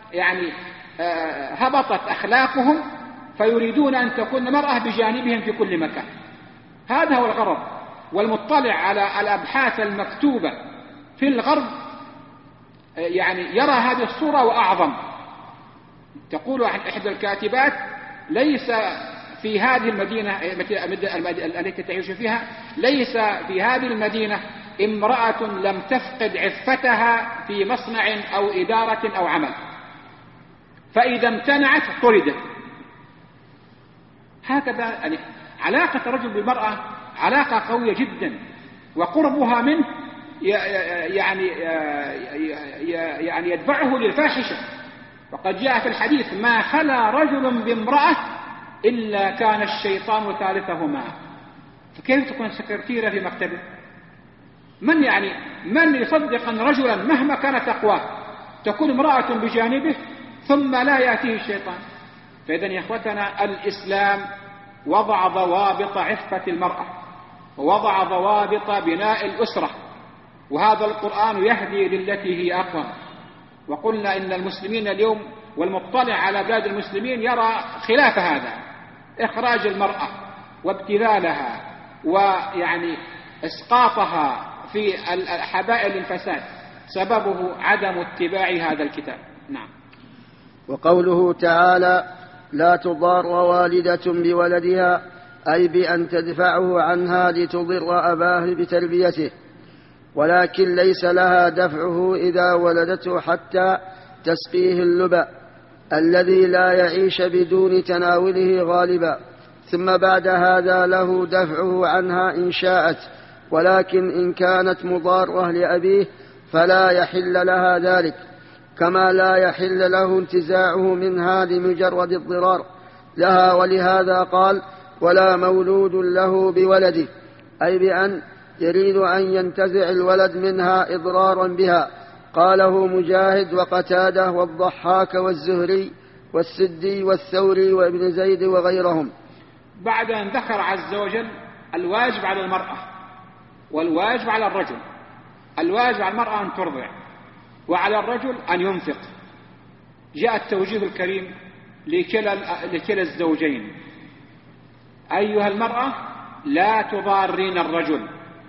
هبطت أخلاقهم، فيريدون أن تكون المرأة بجانبهم في كل مكان. هذا هو الغرض. والمطلع على الأبحاث المكتوبة في الغرب يرى هذه الصورة وأعظم. تقول إحدى الكاتبات: ليس في هذه المدينة التي تعيش فيها، ليس في هذه المدينة امرأة لم تفقد عفتها في مصنع أو إدارة أو عمل، فإذا امتنعت طردت. هكذا علاقة الرجل بالمرأة علاقة قوية جدا، وقربها منه يدفعه للفاحشة. وقد جاء في الحديث: ما خلا رجل بامرأة إلا كان الشيطان ثالثهما. فكيف تكون سكرتيرة في مكتبه؟ من يصدق أن رجلا مهما كانت تقواه تكون امرأة بجانبه ثم لا يأتيه الشيطان؟ فإذن يا إخوتنا، الإسلام وضع ضوابط عفة المرأة، ووضع ضوابط بناء الأسرة، وهذا القرآن يهدي للتي هي أقوم. وقلنا إن المسلمين اليوم والمطلع على بلاد المسلمين يرى خلاف هذا، إخراج المرأة وابتذالها ويعني إسقاطها في حبائل الفساد سببه عدم اتباع هذا الكتاب. نعم. وقوله تعالى: لا تضار والدة بولدها، أي بأن تدفعه عنها لتضر أباه بتربيته، ولكن ليس لها دفعه إذا ولدته حتى تسقيه اللبأ الذي لا يعيش بدون تناوله غالبا، ثم بعد هذا له دفعه عنها إن شاءت، ولكن إن كانت مضارة لأبيه فلا يحل لها ذلك، كما لا يحل له انتزاعه منها لمجرد الضرار لها. ولهذا قال: ولا مولود له بولده، أي بأن يريد أن ينتزع الولد منها إضرارا بها. قاله مجاهد وقتاده والضحاك والزهري والسدي والثوري وابن زيد وغيرهم. بعد أن ذكر عز وجل الواجب على المرأة والواجب على الرجل، الواجب على المرأة أن ترضع وعلى الرجل أن ينفق، جاء التوجيه الكريم لكلا الزوجين: أيها المرأة لا تضارين الرجل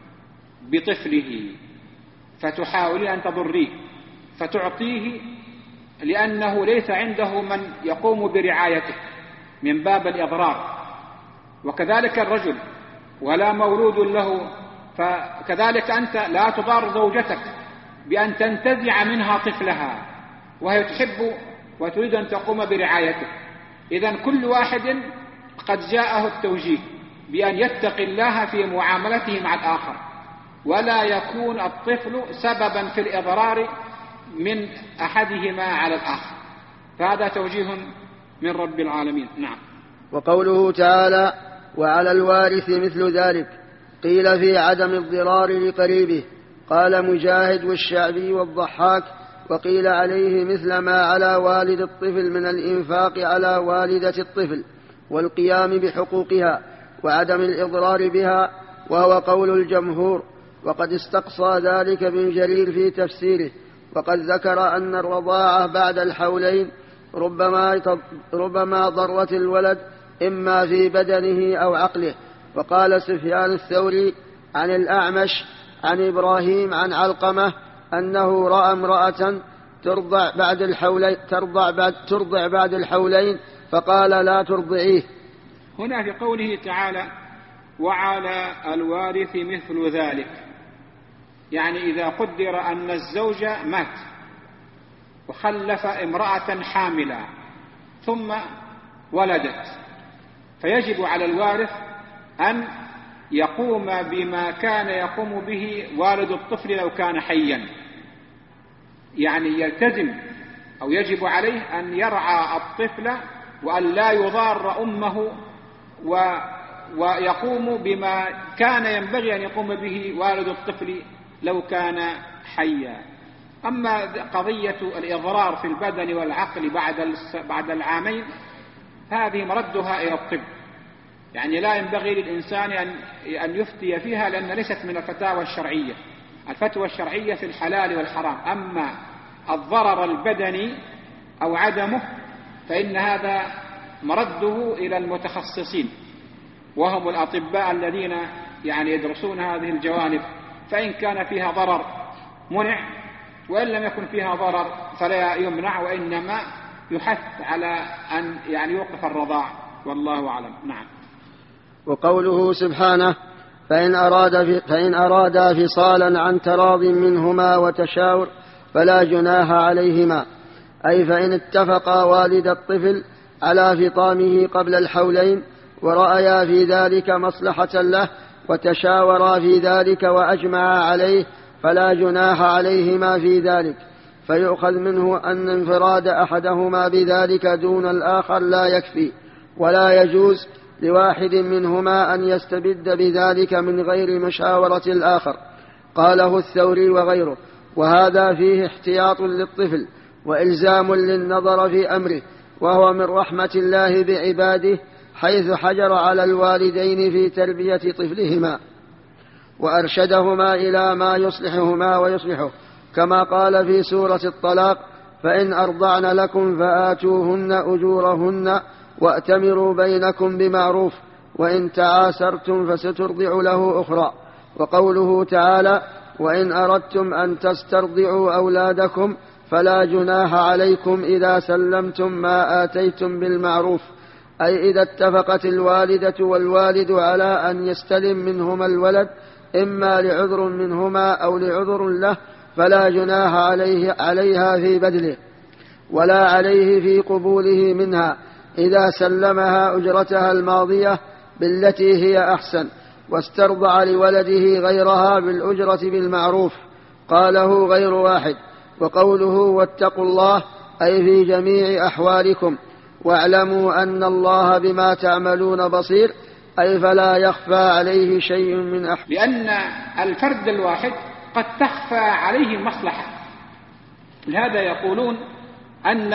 بطفله فتحاولي أن تضريه فتعطيه، لأنه ليس عنده من يقوم برعايته من باب الإضرار. وكذلك الرجل ولا مولود له، فكذلك أنت لا تضار زوجتك بأن تنتزع منها طفلها وهي تحب وتريد أن تقوم برعايته. إذن كل واحد قد جاءه التوجيه بأن يتقي الله في معاملته مع الآخر، ولا يكون الطفل سببا في الإضرار من أحدهما على الآخر، فهذا توجيه من رب العالمين. نعم. وقوله تعالى: وعلى الوارث مثل ذلك، قيل في عدم الضرار لقريبه، قال مجاهد والشعبي والضحاك، وقيل عليه مثل ما على والد الطفل من الإنفاق على والدة الطفل والقيام بحقوقها وعدم الإضرار بها، وهو قول الجمهور. وقد استقصى ذلك ابن جرير في تفسيره، وقد ذكر أن الرضاعة بعد الحولين ربما ضرت الولد إما في بدنه أو عقله. وقال سفيان الثوري عن الأعمش عن إبراهيم عن علقمة أنه رأى امرأة ترضع بعد الحولين فقال: لا ترضعيه. هنا في قوله تعالى: وعلى الوارث مثل ذلك، يعني إذا قدر أن الزوج مات وخلف امرأة حاملة ثم ولدت، فيجب على الوارث أن يقوم بما كان يقوم به والد الطفل لو كان حيا، يعني يلتزم أو يجب عليه أن يرعى الطفل وأن لا يضار أمه، ويقوم بما كان ينبغي أن يقوم به والد الطفل لو كان حيا. أما قضية الإضرار في البدن والعقل بعد العامين هذه مردها إلى الطب، يعني لا ينبغي للإنسان أن يفتي فيها، لأن ليست من الفتاوى الشرعية. الفتوى الشرعية في الحلال والحرام، أما الضرر البدني أو عدمه فإن هذا مرده إلى المتخصصين، وهم الأطباء الذين يعني يدرسون هذه الجوانب، فإن كان فيها ضرر منع، وإن لم يكن فيها ضرر فلا يمنع، وإنما يحث على أن يعني يوقف الرضاع، والله أعلم. نعم. وقوله سبحانه: فإن أرادا فصالا عن تراض منهما وتشاور فلا جناح عليهما، أي فإن اتفقا والد الطفل على فطامه قبل الحولين ورأيا في ذلك مصلحة له وتشاورا في ذلك وأجمعا عليه فلا جناح عليهما في ذلك. فيؤخذ منه أن انفراد أحدهما بذلك دون الآخر لا يكفي، ولا يجوز لواحد منهما أن يستبد بذلك من غير مشاورة الآخر. قاله الثوري وغيره، وهذا فيه احتياط للطفل وإلزام للنظر في أمره، وهو من رحمة الله بعباده، حيث حجر على الوالدين في تربية طفلهما وأرشدهما إلى ما يصلحهما ويصلحه، كما قال في سورة الطلاق: فإن أرضعن لكم فآتوهن أجورهن وأتمروا بينكم بمعروف، وإن تعاسرتم فسترضع له أخرى. وقوله تعالى: وإن أردتم أن تسترضعوا أولادكم فلا جناح عليكم إذا سلمتم ما آتيتم بالمعروف، أي إذا اتفقت الوالدة والوالد على أن يستلم منهما الولد إما لعذر منهما أو لعذر له فلا جناح عليها في بذله، ولا عليه في قبوله منها إذا سلمها أجرتها الماضية بالتي هي أحسن، واسترضع لولده غيرها بالأجرة بالمعروف. قاله غير واحد. وقوله واتقوا الله أي في جميع أحوالكم، واعلموا أن الله بما تعملون بصير، أي فلا يخفى عليه شيء من أحوال. لأن الفرد الواحد قد تخفى عليه مصلحة، لهذا يقولون أن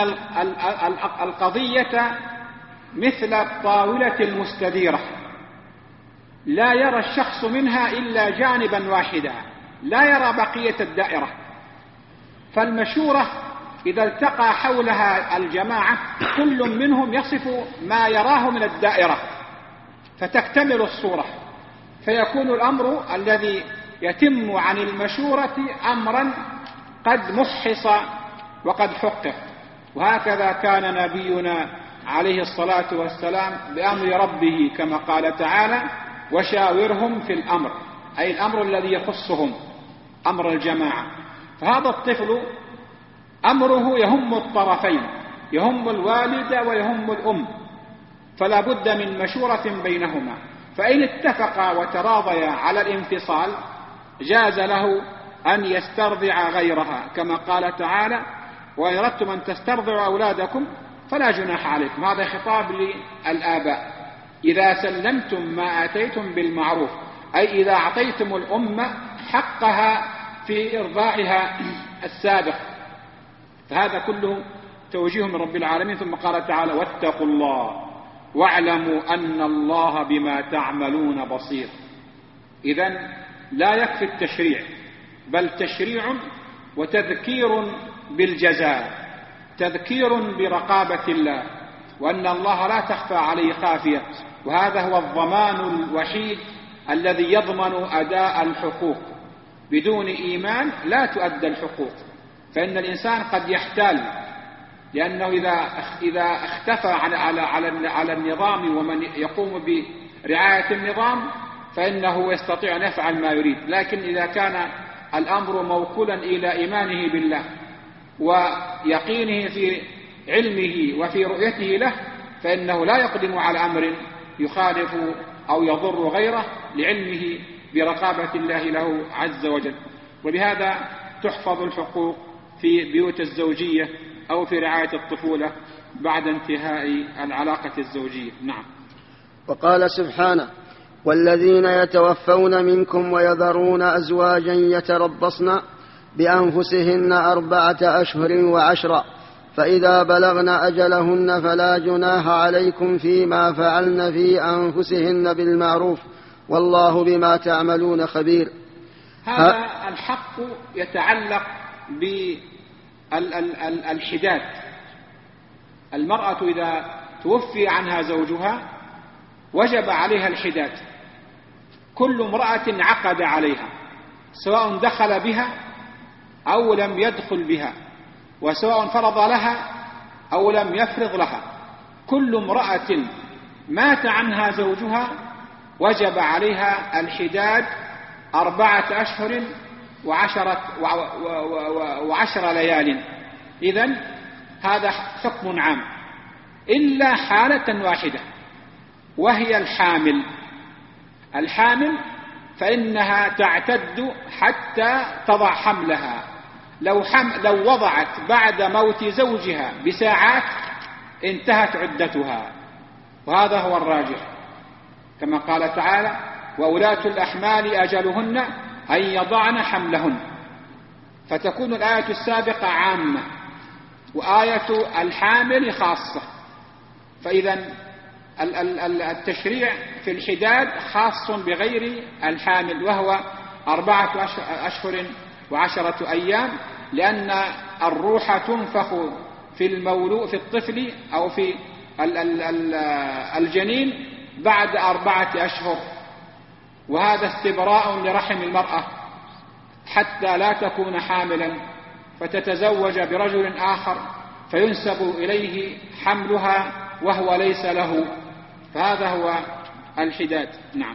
القضية مثل الطاولة المستديرة، لا يرى الشخص منها إلا جانبا واحدا، لا يرى بقية الدائرة. فالمشورة إذا التقى حولها الجماعة كل منهم يصف ما يراه من الدائرة فتكتمل الصورة، فيكون الأمر الذي يتم عن المشورة أمرا قد محص وقد حقق. وهكذا كان نبينا عليه الصلاة والسلام بأمر ربه كما قال تعالى: وشاورهم في الأمر، أي الأمر الذي يخصهم أمر الجماعة. فهذا الطفل أمره يهم الطرفين، يهم الوالد ويهم الأم، فلا بد من مشورة بينهما. فإن اتفقا وتراضيا على الانفصال جاز له أن يسترضع غيرها كما قال تعالى: وإن أردتم أن تسترضعوا أولادكم فلا جناح عليكم. هذا خطاب للآباء. إذا سلمتم ما آتيتم بالمعروف، أي إذا أعطيتم الأم حقها في إرضاعها السابق. فهذا كله توجيه من رب العالمين. ثم قال تعالى: واتقوا الله واعلموا أن الله بما تعملون بصير. إذن لا يكفي التشريع، بل تشريع وتذكير بالجزاء، تذكير برقابة الله، وأن الله لا تخفى عليه خافية. وهذا هو الضمان الوحيد الذي يضمن أداء الحقوق. بدون إيمان لا تؤدى الحقوق، فإن الإنسان قد يحتال، لأنه إذا اختفى على النظام ومن يقوم برعاية النظام فإنه يستطيع أن يفعل ما يريد. لكن إذا كان الأمر موكولا إلى إيمانه بالله ويقينه في علمه وفي رؤيته له فإنه لا يقدم على أمر يخالف أو يضر غيره لعلمه برقابة الله له عز وجل. وبهذا تحفظ الحقوق في بيوت الزوجية أو في رعاية الطفولة بعد انتهاء العلاقة الزوجية. نعم. وقال سبحانه: والذين يتوفون منكم ويذرون أزواجا يتربصن بأنفسهن 4 أشهر و10، فإذا بلغن أجلهن فلا جناح عليكم فيما فعلن في أنفسهن بالمعروف، والله بما تعملون خبير. هذا الحق يتعلق بالحداد. المرأة إذا توفي عنها زوجها وجب عليها الحداد. كل امرأة عقد عليها، سواء دخل بها أو لم يدخل بها، وسواء فرض لها أو لم يفرض لها، كل امرأة مات عنها زوجها وجب عليها الحداد 4 أشهر و10 ليال. إذن هذا حكم عام إلا حالة واحدة، وهي الحامل فإنها تعتد حتى تضع حملها. لو وضعت بعد موت زوجها بساعات انتهت عدتها، وهذا هو الراجح كما قال تعالى: وأولاة الأحمال أجلهن أن يضعن حملهن. فتكون الآية السابقة عامة وآية الحامل خاصة. فإذا التشريع في الحداد خاص بغير الحامل، وهو 4 أشهر و10 أيام، لأن الروح تنفخ في الطفل أو في الجنين بعد 4 أشهر، وهذا استبراء لرحم المرأة حتى لا تكون حاملا فتتزوج برجل آخر فينسب إليه حملها وهو ليس له، فهذا هو الحداد. نعم.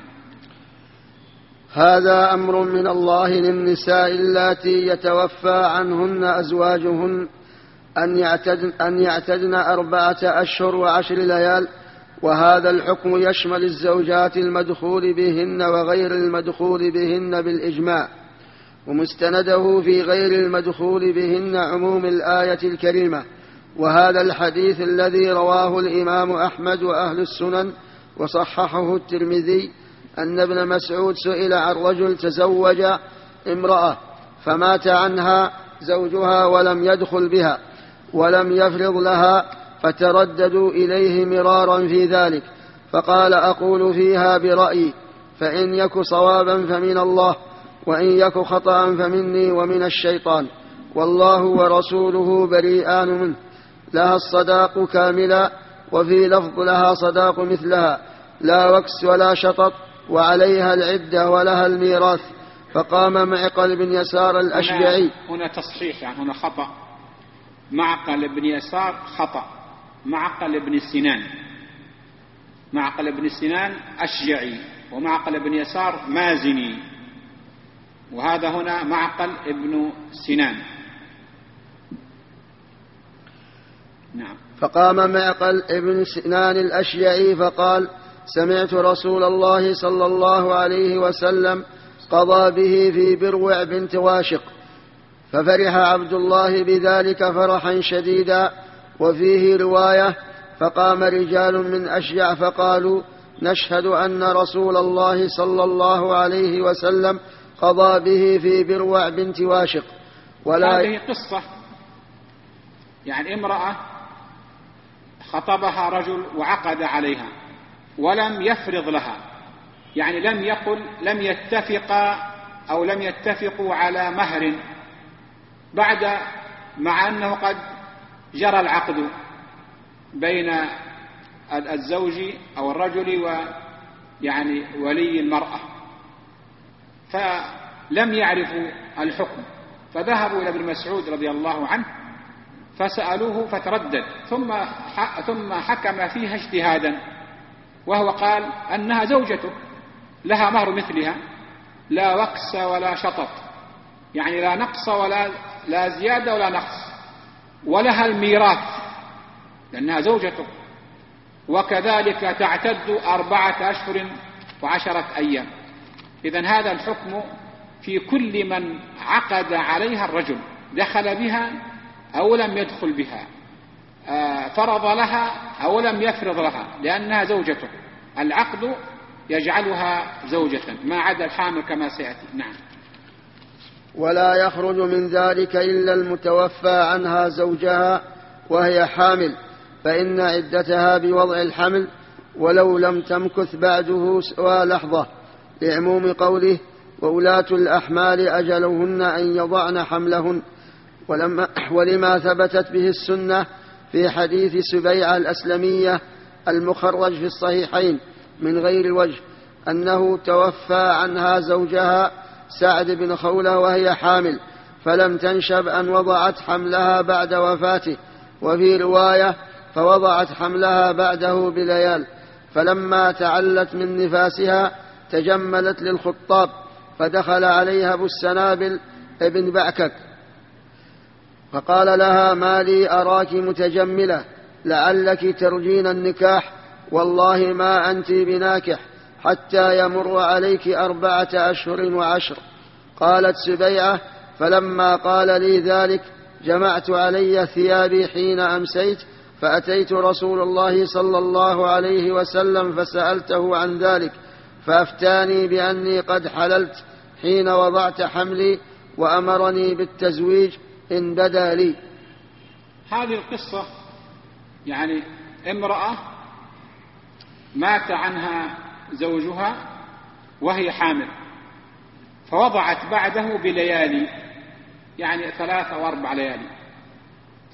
هذا أمر من الله للنساء اللاتي يتوفى عنهن أزواجهن أن يعتدن 4 أشهر و10 ليال، وهذا الحكم يشمل الزوجات المدخول بهن وغير المدخول بهن بالإجماع، ومستنده في غير المدخول بهن عموم الآية الكريمة، وهذا الحديث الذي رواه الإمام أحمد وأهل السنن وصححه الترمذي أن ابن مسعود سئل عن رجل تزوج امرأة فمات عنها زوجها ولم يدخل بها ولم يفرض لها، فترددوا إليه مرارا في ذلك، فقال: أقول فيها برأيي، فإن يك صوابا فمن الله، وإن يك خطأ فمني ومن الشيطان، والله ورسوله بريئان منه. لها الصداق كاملا، وفي لفظ لها صداق مثلها، لا وكس ولا شطط، وعليها العدة ولها الميراث. فقام معقل بن يسار الأشجعي. هنا تصحيح، يعني هنا خطأ، معقل بن يسار خطأ، معقل بن سنان، معقل بن سنان أشجعي، ومعقل بن يسار مازني، وهذا هنا معقل ابن سنان. نعم. فقام معقل ابن سنان الأشجعي فقال: سمعت رسول الله صلى الله عليه وسلم قضى به في بروع بنت واشق، ففرح عبد الله بذلك فرحا شديدا. وفيه رواية: فقام رجال من أشجع فقالوا: نشهد أن رسول الله صلى الله عليه وسلم قضى به في بروع بنت واشق. هذه قصة، يعني امرأة خطبها رجل وعقد عليها ولم يفرض لها، يعني لم يتفقا أو لم يتفقوا على مهر بعد، مع أنه قد جرى العقد بين الزوج أو الرجل ويعني ولي المرأة، فلم يعرفوا الحكم، فذهبوا إلى ابن مسعود رضي الله عنه فسألوه فتردد، ثم حكم فيها اجتهادا، وهو قال أنها زوجته لها مهر مثلها، لا وكس ولا شطط، يعني لا نقص لا زيادة ولا نقص، ولها الميراث لأنها زوجته، وكذلك تعتد 4 أشهر و10 أيام. إذن هذا الحكم في كل من عقد عليها الرجل، دخل بها أو لم يدخل بها، فرض لها أو لم يفرض لها، لأنها زوجته، العقد يجعلها زوجة ما عدا الحامل كما سيأتي. نعم. ولا يخرج من ذلك إلا المتوفى عنها زوجها وهي حامل، فإن عدتها بوضع الحمل ولو لم تمكث بعده سوى لحظة، لعموم قوله: وأولاة الأحمال أجلهن أن يضعن حملهن. ولما ثبتت به السنة في حديث سبيعة الأسلمية المخرج في الصحيحين من غير وجه أنه توفى عنها زوجها سعد بن خولة وهي حامل، فلم تنشب أن وضعت حملها بعد وفاته. وفي رواية: فوضعت حملها بعده بليال، فلما تعلت من نفاسها تجملت للخطاب، فدخل عليها أبو السنابل ابن بعكك فقال لها: ما لي أراك متجملة، لعلك ترجين النكاح، والله ما أنت بناكح حتى يمر عليك 4 أشهر و10. قالت سبيعة: فلما قال لي ذلك جمعت علي ثيابي حين أمسيت، فأتيت رسول الله صلى الله عليه وسلم فسألته عن ذلك، فأفتاني بأني قد حللت حين وضعت حملي، وأمرني بالتزويج إن بدا لي. هذه القصة يعني امرأة مات عنها زوجها وهي حامل، فوضعت بعده بليالي، يعني 3 أو 4 ليالي،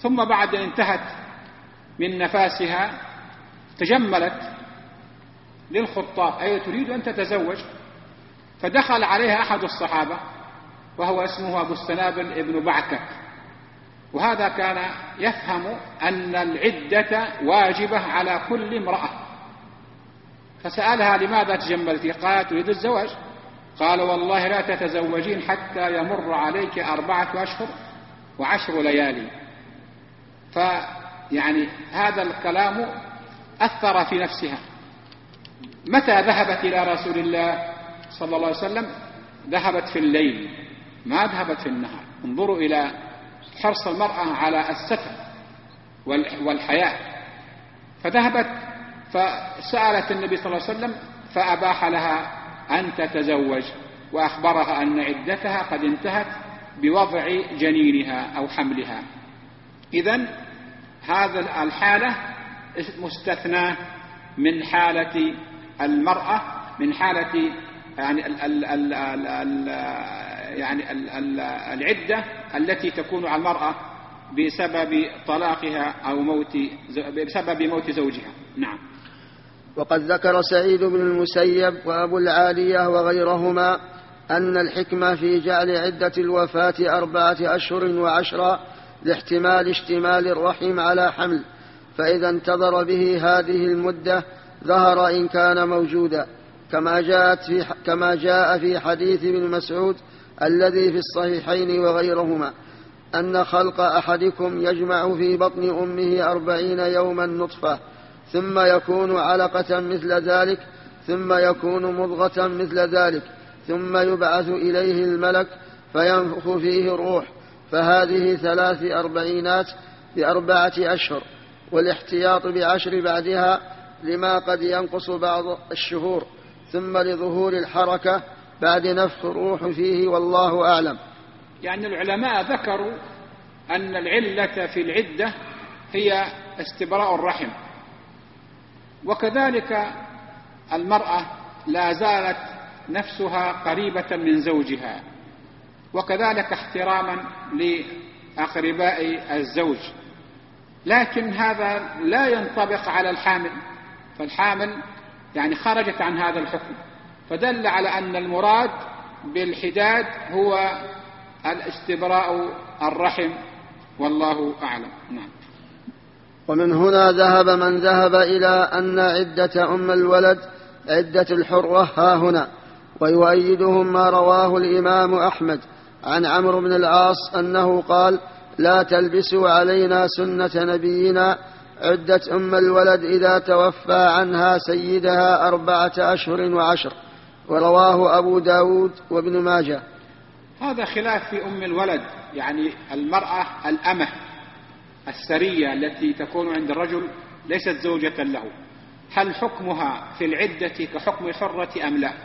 ثم بعد أن انتهت من نفاسها تجملت للخطاب: أي تريد أن تتزوج؟ فدخل عليها أحد الصحابة وهو اسمه أبو السنابل ابن بعكك، وهذا كان يفهم أن العدة واجبة على كل امرأة، فسألها: لماذا تجملت؟ قالت: تريد الزواج. قال: والله لا تتزوجين حتى يمر عليك 4 أشهر و10 ليالي. فيعني هذا الكلام أثر في نفسها. متى ذهبت إلى رسول الله صلى الله عليه وسلم؟ ذهبت في الليل، ما ذهبت في النهار. انظروا إلى حرص المرأة على الستر والحياء. فذهبت فسألت النبي صلى الله عليه وسلم فأباح لها أن تتزوج، وأخبرها أن عدتها قد انتهت بوضع جنينها أو حملها. إذن هذا الحالة مستثنى من حالة المرأة، من حالة العدة التي تكون على المرأة بسبب طلاقها أو بسبب موت زوجها. نعم. وقد ذكر سعيد بن المسيب وأبو العالية وغيرهما أن الحكمة في جعل عدة الوفاة 4 أشهر و10 لاحتمال اشتمال الرحم على حمل، فإذا انتظر به هذه المدة ظهر إن كان موجودا، كما جاء في حديث ابن مسعود الذي في الصحيحين وغيرهما أن خلق أحدكم يجمع في بطن أمه 40 يوما نطفة، ثم يكون علقة مثل ذلك، ثم يكون مضغة مثل ذلك، ثم يبعث إليه الملك فينفخ فيه الروح، فهذه 3 أربعينات ب4 أشهر، والاحتياط ب10 بعدها لما قد ينقص بعض الشهور، ثم لظهور الحركة بعد نفخ الروح فيه، والله أعلم. يعني العلماء ذكروا أن العلة في العدة هي استبراء الرحم، وكذلك المرأة لا زالت نفسها قريبة من زوجها، وكذلك احتراما لأقرباء الزوج، لكن هذا لا ينطبق على الحامل، فالحامل يعني خرجت عن هذا الحكم، فدل على أن المراد بالحداد هو الاستبراء الرحم، والله أعلم. نعم. ومن هنا ذهب من ذهب إلى أن عدة أم الولد عدة الحرة ها هنا، ويؤيدهم ما رواه الإمام أحمد عن عمرو بن العاص أنه قال: لا تلبسوا علينا سنة نبينا، عدة أم الولد إذا توفى عنها سيدها 4 أشهر و10، ورواه أبو داود وابن ماجه. هذا خلاف في أم الولد، يعني المرأة الأمة السرية التي تكون عند الرجل ليست زوجة له، هل حكمها في العدة كحكم الحرة أم لا؟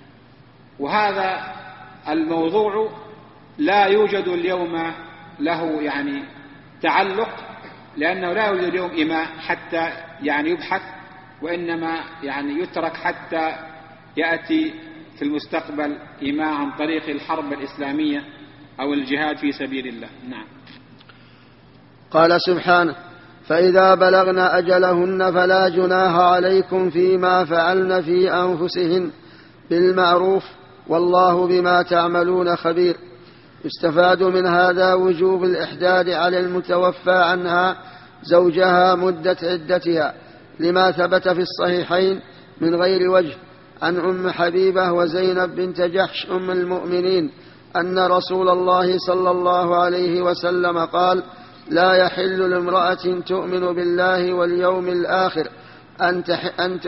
وهذا الموضوع لا يوجد اليوم له يعني تعلق، لأنه لا يوجد اليوم إماء حتى يعني يبحث، وإنما يعني يترك حتى يأتي في المستقبل إماء عن طريق الحرب الإسلامية أو الجهاد في سبيل الله. نعم. قال سبحانه: فإذا بلغن أجلهن فلا جناح عليكم فيما فعلن في أنفسهن بالمعروف والله بما تعملون خبير. يستفاد من هذا وجوب الإحداد على المتوفى عنها زوجها مدة عدتها، لما ثبت في الصحيحين من غير وجه عن أم حبيبة وزينب بنت جحش أم المؤمنين أن رسول الله صلى الله عليه وسلم قال: لا يحل لامرأة تؤمن بالله واليوم الآخر أن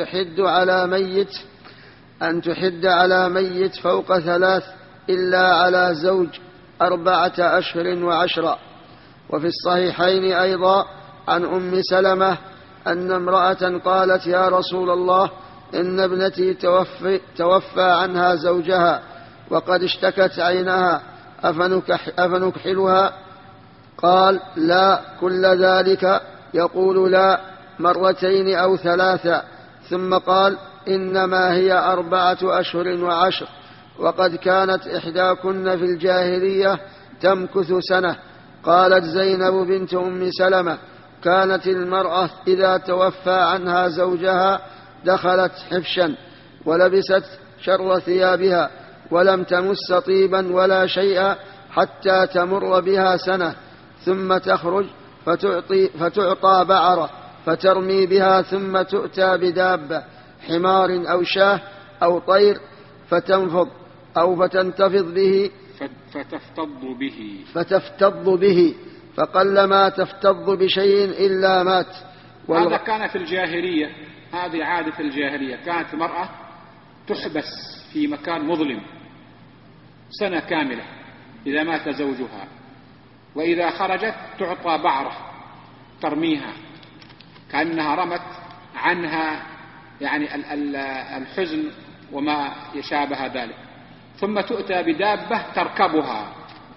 تحد على ميت فوق 3 إلا على زوج 4 أشهر و10. وفي الصحيحين أيضا عن أم سلمة أن امرأة قالت: يا رسول الله، إن ابنتي توفى عنها زوجها وقد اشتكت عينها، أفنكحلها؟ قال: لا، كل ذلك. يقول: لا، 2 أو 3. ثم قال: إنما هي 4 أشهر و10، وقد كانت إحداكن في الجاهلية تمكث 1 سنة، قالت زينب بنت أم سلمة: كانت المرأة إذا توفى عنها زوجها دخلت حفشا ولبست شر ثيابها ولم تمس طيبا ولا شيئا حتى تمر بها سنة، ثم تخرج فتعطى بعرة فترمي بها، ثم تؤتى بدابة حمار أو شاه أو طير فتنفض أو فتفتض به فقلما تفتض بشيء إلا مات. هذا كان في الجاهلية، هذه عادة الجاهلية. كانت المرأة تحبس في مكان مظلم سنة كاملة إذا مات زوجها، وإذا خرجت تعطى بعرة ترميها كأنها رمت عنها يعني الحزن وما يشابه ذلك، ثم تؤتى بدابة تركبها.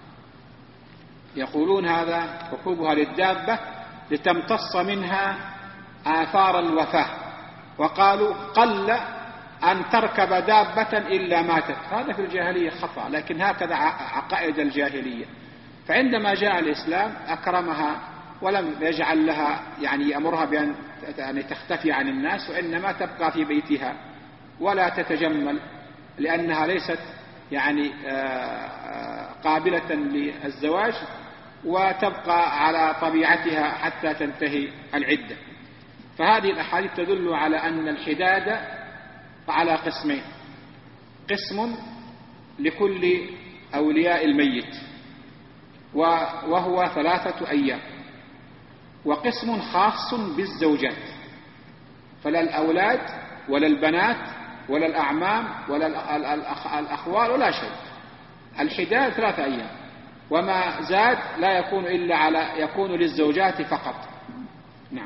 يقولون هذا ركوبها للدابة لتمتص منها آثار الوفاة، وقالوا قل أن تركب دابة إلا ماتت. هذا في الجاهلية خطأ، لكن هكذا عقائد الجاهلية. فعندما جاء الإسلام أكرمها ولم يجعل لها يعني يأمرها بأن تختفي عن الناس، وإنما تبقى في بيتها ولا تتجمل، لأنها ليست يعني قابلة للزواج، وتبقى على طبيعتها حتى تنتهي العدة. فهذه الأحاديث تدل على أن الحداد على قسمين: قسم لكل أولياء الميت وهو 3 أيام، وقسم خاص بالزوجات، فلا الأولاد ولا البنات ولا الأعمام ولا الأخوال ولا شيء. الحداد 3 أيام، وما زاد لا يكون إلا يكون للزوجات فقط. نعم.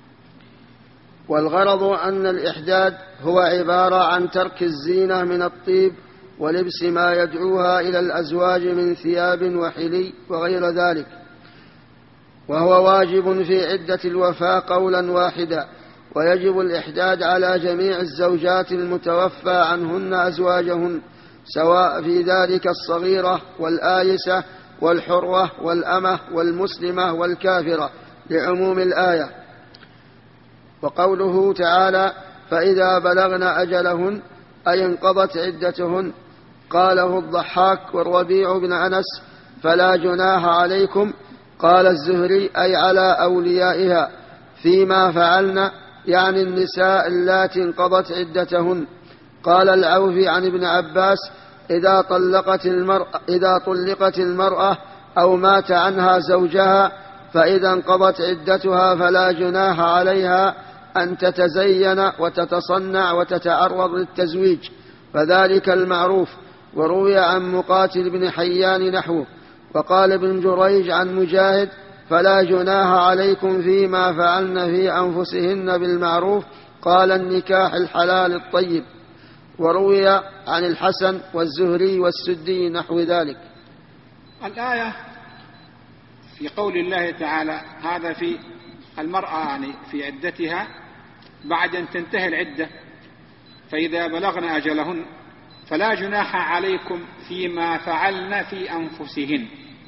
والغرض أن الإحداد هو عبارة عن ترك الزينة من الطيب ولبس ما يدعوها إلى الأزواج من ثياب وحلي وغير ذلك، وهو واجب في عدة الوفاة قولا واحدا، ويجب الإحداد على جميع الزوجات المتوفى عنهن أزواجهن، سواء في ذلك الصغيرة والآيسة والحرة والأمة والمسلمة والكافرة، لعموم الآية. وقوله تعالى: فإذا بلغن أجلهن أي انقضت عدتهن، قاله الضحاك والربيع بن أنس: فلا جناح عليكم. قال الزهري: أي على أوليائها فيما فعلن، يعني النساء اللاتي انقضت عدتهن. قال العوفي عن ابن عباس: إذا طلقت المرأة أو مات عنها زوجها فإذا انقضت عدتها فلا جناح عليها أن تتزين وتتصنع وتتعرض للتزويج، فذلك المعروف. وروي عن مقاتل بن حيان نحوه. وقال ابن جريج عن مجاهد: فلا جناح عليكم فيما فعلن في أنفسهن بالمعروف. قال: النكاح الحلال الطيب. وروي عن الحسن والزهري والسدي نحو ذلك. الآية في قول الله تعالى هذا في المرأة يعني في عدتها بعد أن تنتهي العدة: فإذا بلغن أجلهن فلا جناح عليكم فيما فعلن في أنفسهن.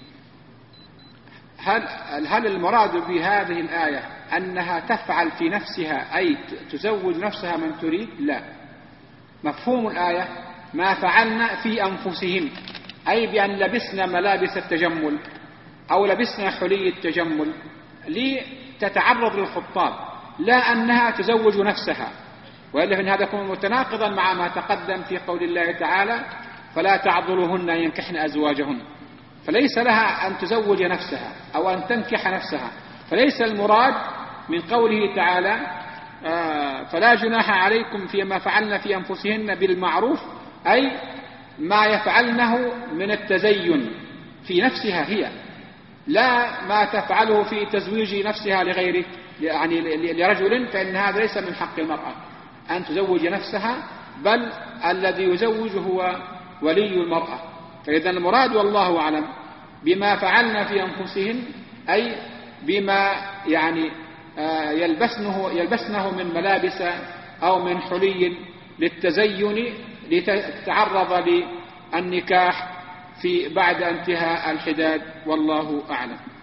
هل المراد بهذه الآية أنها تفعل في نفسها أي تزوج نفسها من تريد؟ لا، مفهوم الآية ما فعلن في أنفسهن، أي بأن لبسنا ملابس التجمل أو لبسنا حلي التجمل لتتعرض للخطاب، لا أنها تزوج نفسها، وإلا فإن هذا يكون متناقضا مع ما تقدم في قول الله تعالى: فلا تعضلوهن أن ينكحن أزواجهن. فليس لها أن تزوج نفسها أو أن تنكح نفسها، فليس المراد من قوله تعالى فلا جناح عليكم فيما فعلن في أنفسهن بالمعروف، أي ما يفعلنه من التزين في نفسها هي، لا ما تفعله في تزويج نفسها لغيره، يعني لرجل، فإن هذا ليس من حق المرأة أن تزوج نفسها، بل الذي يزوج هو ولي المرأة. فإذا المراد والله أعلم بما فعلن في أنفسهن أي بما يعني يلبسنه من ملابس أو من حلي للتزين لتتعرض للنكاح في بعد انتهاء الحداد، والله أعلم.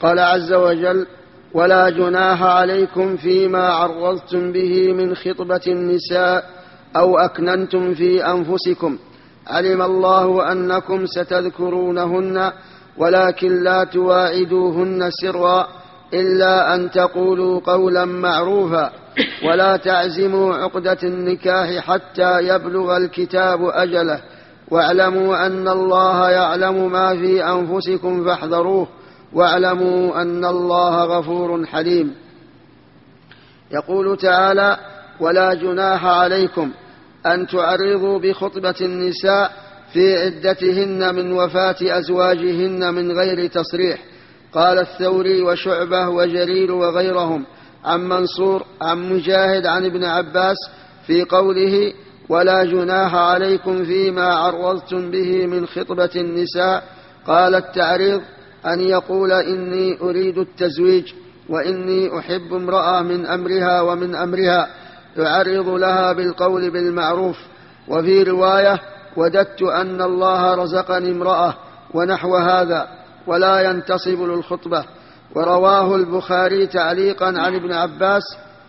قال عز وجل: ولا جناح عليكم فيما عرضتم به من خطبة النساء أو أكننتم في أنفسكم علم الله أنكم ستذكرونهن ولكن لا تواعدوهن سرا إلا أن تقولوا قولا معروفا ولا تعزموا عقدة النكاح حتى يبلغ الكتاب أجله واعلموا أن الله يعلم ما في أنفسكم فاحذروه واعلموا أن الله غفور حليم. يقول تعالى: ولا جناح عليكم أن تعرضوا بخطبة النساء في عدتهن من وفاة أزواجهن من غير تصريح. قال الثوري وشعبة وجرير وغيرهم عن منصور عن مجاهد عن ابن عباس في قوله: ولا جناح عليكم فيما عرضتم به من خطبة النساء. قال: التعريض أن يقول إني أريد التزويج وإني أحب امرأة من أمرها ومن أمرها، يعرض لها بالقول بالمعروف. وفي رواية: وددت أن الله رزقني امرأة ونحو هذا، ولا ينتصب للخطبة. ورواه البخاري تعليقا عن ابن عباس.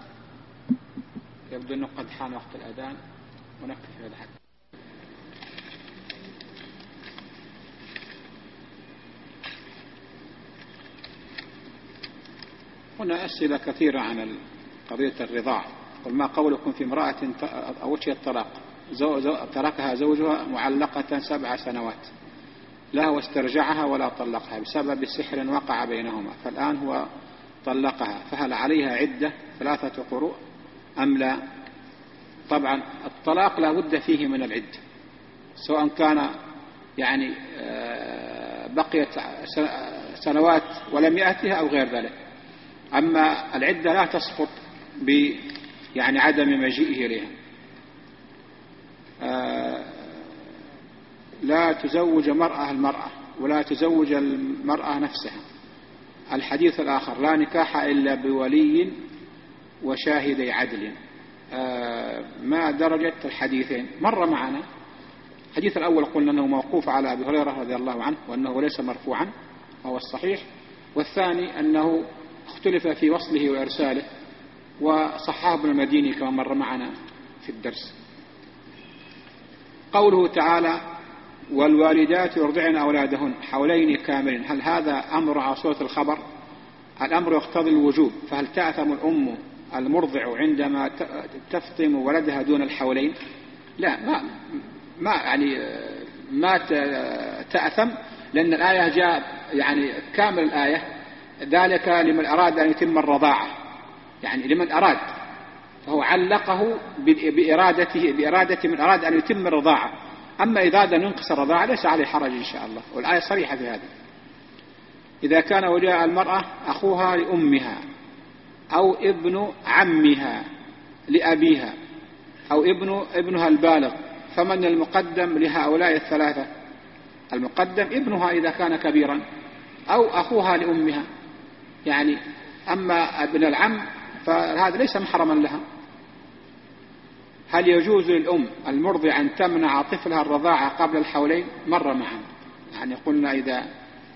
يبدو أنه قد حان وقت الأذان ونكتفي بهذا الحد. هنا أسئلة كثيرة عن قضية الرضاع. قل: ما قولكم في امرأة أوشي الطلاق تركها زوجها معلقة 7 سنوات لا واسترجعها ولا طلقها بسبب سحر وقع بينهما، فالآن هو طلقها، فهل عليها عدة 3 قروء أم لا؟ طبعا الطلاق لا بد فيه من العدة، سواء كان يعني بقيت سنوات ولم يأتها أو غير ذلك. أما العدة لا تسقط يعني عدم مجيئه إليها. لا تزوج المرأة ولا تزوج المرأة نفسها. الحديث الآخر: لا نكاح إلا بولي وشاهدي عدل. ما درجة الحديثين؟ مر معنا. الحديث الأول قلنا أنه موقوف على أبي هريرة رضي الله عنه وأنه ليس مرفوعا وهو الصحيح، والثاني أنه اختلف في وصله وإرساله وصححه ابن المديني كما مر معنا في الدرس. قوله تعالى: والوالدات يرضعن أولادهن حولين كاملين، هل هذا أمر على صورة الخبر؟ الأمر يقتضي الوجوب، فهل تأثم الأم المرضع عندما تفطم ولدها دون الحولين؟ لا، ما تأثم، لأن الآية جاء يعني كامل الآية: ذلك لمن أراد أن يتم الرضاعة، يعني لمن أراد، فهو علقه بإرادة من أراد أن يتم الرضاعة. أما إذا أراد أن ينقص الرضاعة ليس عليه حرج إن شاء الله، والآية صريحة في هذا. إذا كان ولاء المرأة أخوها لأمها أو ابن عمها لأبيها أو ابنها البالغ، فمن المقدم لهؤلاء الثلاثة؟ المقدم ابنها إذا كان كبيرا أو أخوها لأمها يعني. أما ابن العم فهذا ليس محرما لها. هل يجوز للأم المرضع أن تمنع طفلها الرضاعة قبل الحولين؟ مر معنا، يعني قلنا إذا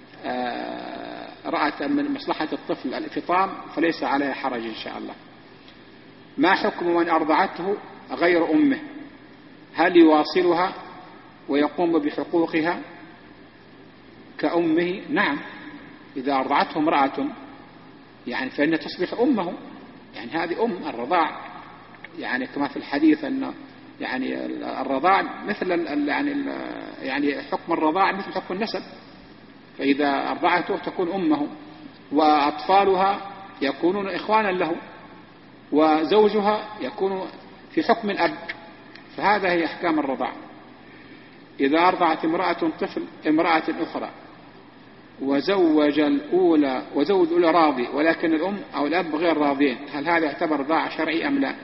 رأت من مصلحة الطفل الفطام فليس عليها حرج إن شاء الله. ما حكم من أرضعته غير أمه؟ هل يواصلها ويقوم بحقوقها كأمه؟ نعم، إذا أرضعته امرأة يعني فإن تصبح أمه، يعني هذه أم الرضاع، يعني كما في الحديث أن يعني الرضاع مثل يعني حكم الرضاع مثل حكم النسب، فإذا أرضعته تكون أمه، وأطفالها يكونون إخوانا له، وزوجها يكون في حكم الأب، فهذا هي أحكام الرضاع. إذا أرضعت امرأة أخرى وزوج الأولى راضي ولكن الأم أو الأب غير راضين، هل هذا يعتبر رضاع شرعي أم لا؟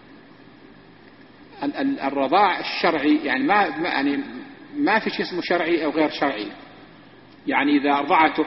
الرضاع الشرعي يعني ما في شيء اسمه شرعي أو غير شرعي. يعني إذا أرضعته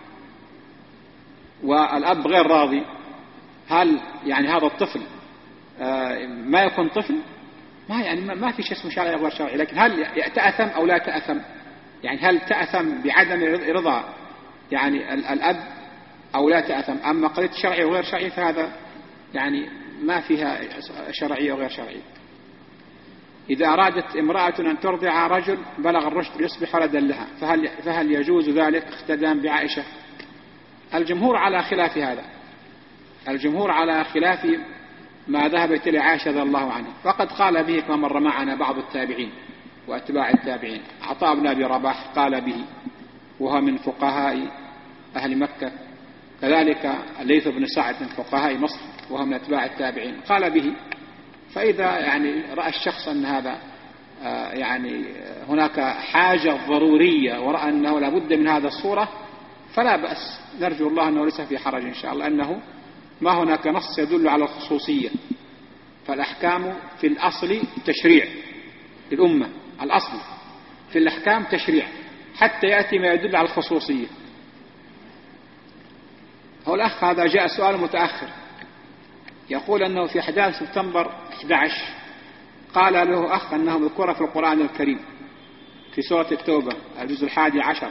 والأب غير راضي، هل يعني هذا الطفل ما يكون طفل؟ ما في شيء اسمه شرعي أو غير شرعي. لكن هل تأثم أو لا تأثم؟ يعني هل تأثم بعدم رضا يعني الأب أو لا تأثم. أما قضية شرعي وغير شرعي فهذا يعني ما فيها شرعية وغير شرعية. إذا أرادت امرأة أن ترضع رجل بلغ الرشد يصبح ولدا لها فهل يجوز ذلك اقتداء بعائشة؟ الجمهور على خلاف هذا، الجمهور على خلاف ما ذهبت إلى عائشة رضي الله عنها، وقد قال به كما مر معنا بعض التابعين وأتباع التابعين. عطاء بن أبي رباح قال به وهو من فقهاء أهل مكة، كذلك الليث بن سعد من فقهاء مصر وهو من أتباع التابعين قال به. فإذا يعني رأى الشخص أن هذا يعني هناك حاجة ضرورية ورأى أنه لابد من هذا الصورة فلا بأس، نرجو الله أنه ليس في حرج إن شاء الله، أنه ما هناك نص يدل على الخصوصية. فالأحكام في الأصل تشريع للأمة، الأصل في الأحكام تشريع حتى يأتي ما يدل على الخصوصية. هو الأخ هذا جاء سؤال متأخر يقول أنه في أحداث سبتمبر 11 قال له أخ أنه مذكورة في القرآن الكريم في سورة التوبة الجزء 11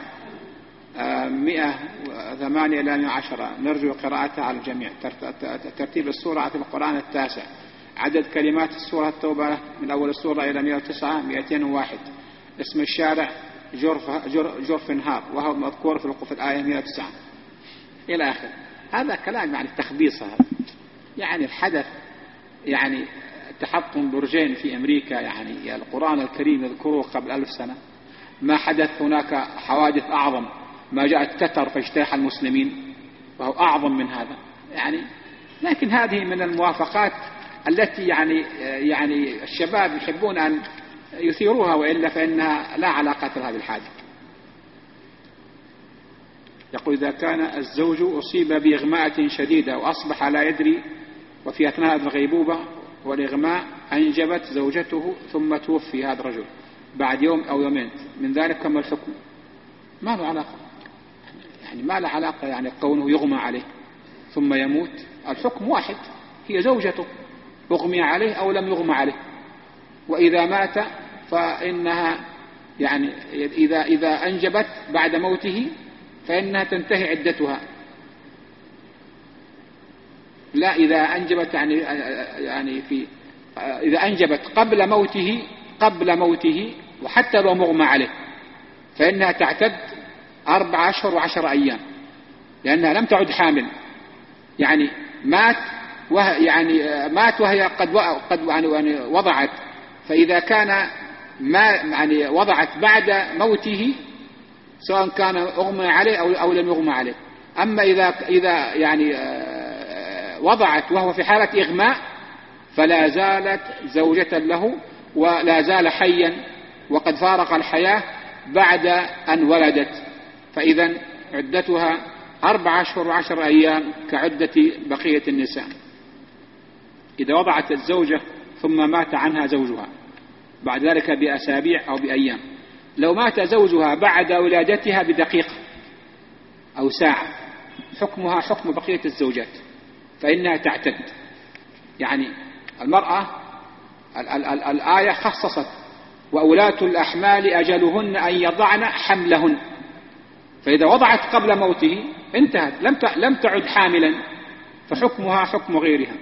108 إلى 110، نرجو قراءتها على الجميع. ترتيب السورة في القرآن 9، عدد كلمات السورة التوبة من أول السورة إلى 109 201، اسم الشارع جرف نهار وهو مذكور في الآية 109 إلى آخر. هذا كلام يعني تخبيص، هذا يعني الحدث يعني تحطم برجين في أمريكا، يعني القرآن الكريم يذكره قبل 1000 سنة. ما حدث هناك حوادث أعظم، ما جاءت تتر فاجتاح المسلمين وهو أعظم من هذا يعني. لكن هذه من الموافقات التي يعني الشباب يحبون أن يثيروها، وإلا فإنها لا علاقة لها بالحادث. يقول إذا كان الزوج أصيب بإغماءة شديدة وأصبح لا يدري وفي أثناء الغيبوبة والإغماء أنجبت زوجته ثم توفي هذا الرجل بعد يوم أو يومين من ذلك، كما الحكم؟ ما له علاقة، يعني ما له علاقة يعني كونه يغمى عليه ثم يموت، الحكم واحد، هي زوجته أغمي عليه أو لم يغمى عليه. وإذا مات فإنها يعني إذا أنجبت بعد موته فإنها تنتهي عدتها، لا إذا أنجبت يعني إذا أنجبت قبل موته وحتى لو مغمى عليه فإنها تعتد 4 أشهر و10 أيام، لأنها لم تعد حامل، يعني مات وهي قد وضعت. فإذا كان ما يعني وضعت بعد موته سواء كان أغمى عليه أو لم يغمى عليه. أما إذا يعني وضعت وهو في حالة إغماء فلا زالت زوجة له ولا زال حيا وقد فارق الحياة بعد أن ولدت، فإذا عدتها 4 أشهر و10 أيام كعدة بقية النساء. إذا وضعت الزوجة ثم مات عنها زوجها بعد ذلك بأسابيع أو بأيام، لو مات زوجها بعد ولادتها بدقيقة أو ساعة حكمها حكم بقية الزوجات، فإنها تعتد. يعني المرأة الآية خصصت وأولاة الأحمال أجلهن أن يضعن حملهن، فإذا وضعت قبل موته انتهت، لم تعد حاملا، فحكمها حكم غيرها.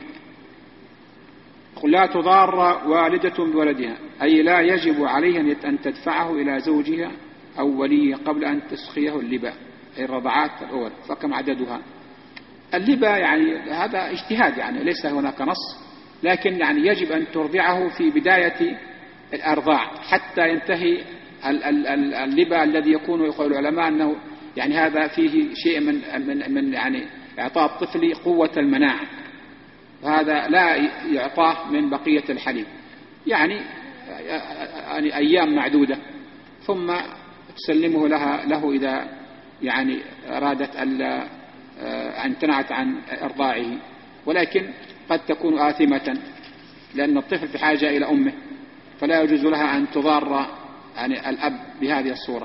لا تضار والدة بولدها، أي لا يجب عليها أن تدفعه إلى زوجها أو وليه قبل أن تسقيه اللبا، أي الرضعات الأول. فكم عددها؟ اللبا يعني هذا اجتهاد، يعني ليس هناك نص، لكن يعني يجب أن ترضعه في بداية الأرضاع حتى ينتهي اللبا الذي يقول العلماء أنه يعني هذا فيه شيء من يعني إعطاء الطفل قوة المناعة، وهذا لا يعطاه من بقية الحليب، يعني أيام معدودة ثم تسلمه له إذا يعني أرادت أن امتنعت عن إرضاعه. ولكن قد تكون آثمة لأن الطفل في حاجة إلى أمه، فلا يجوز لها أن تضار يعني الأب بهذه الصورة.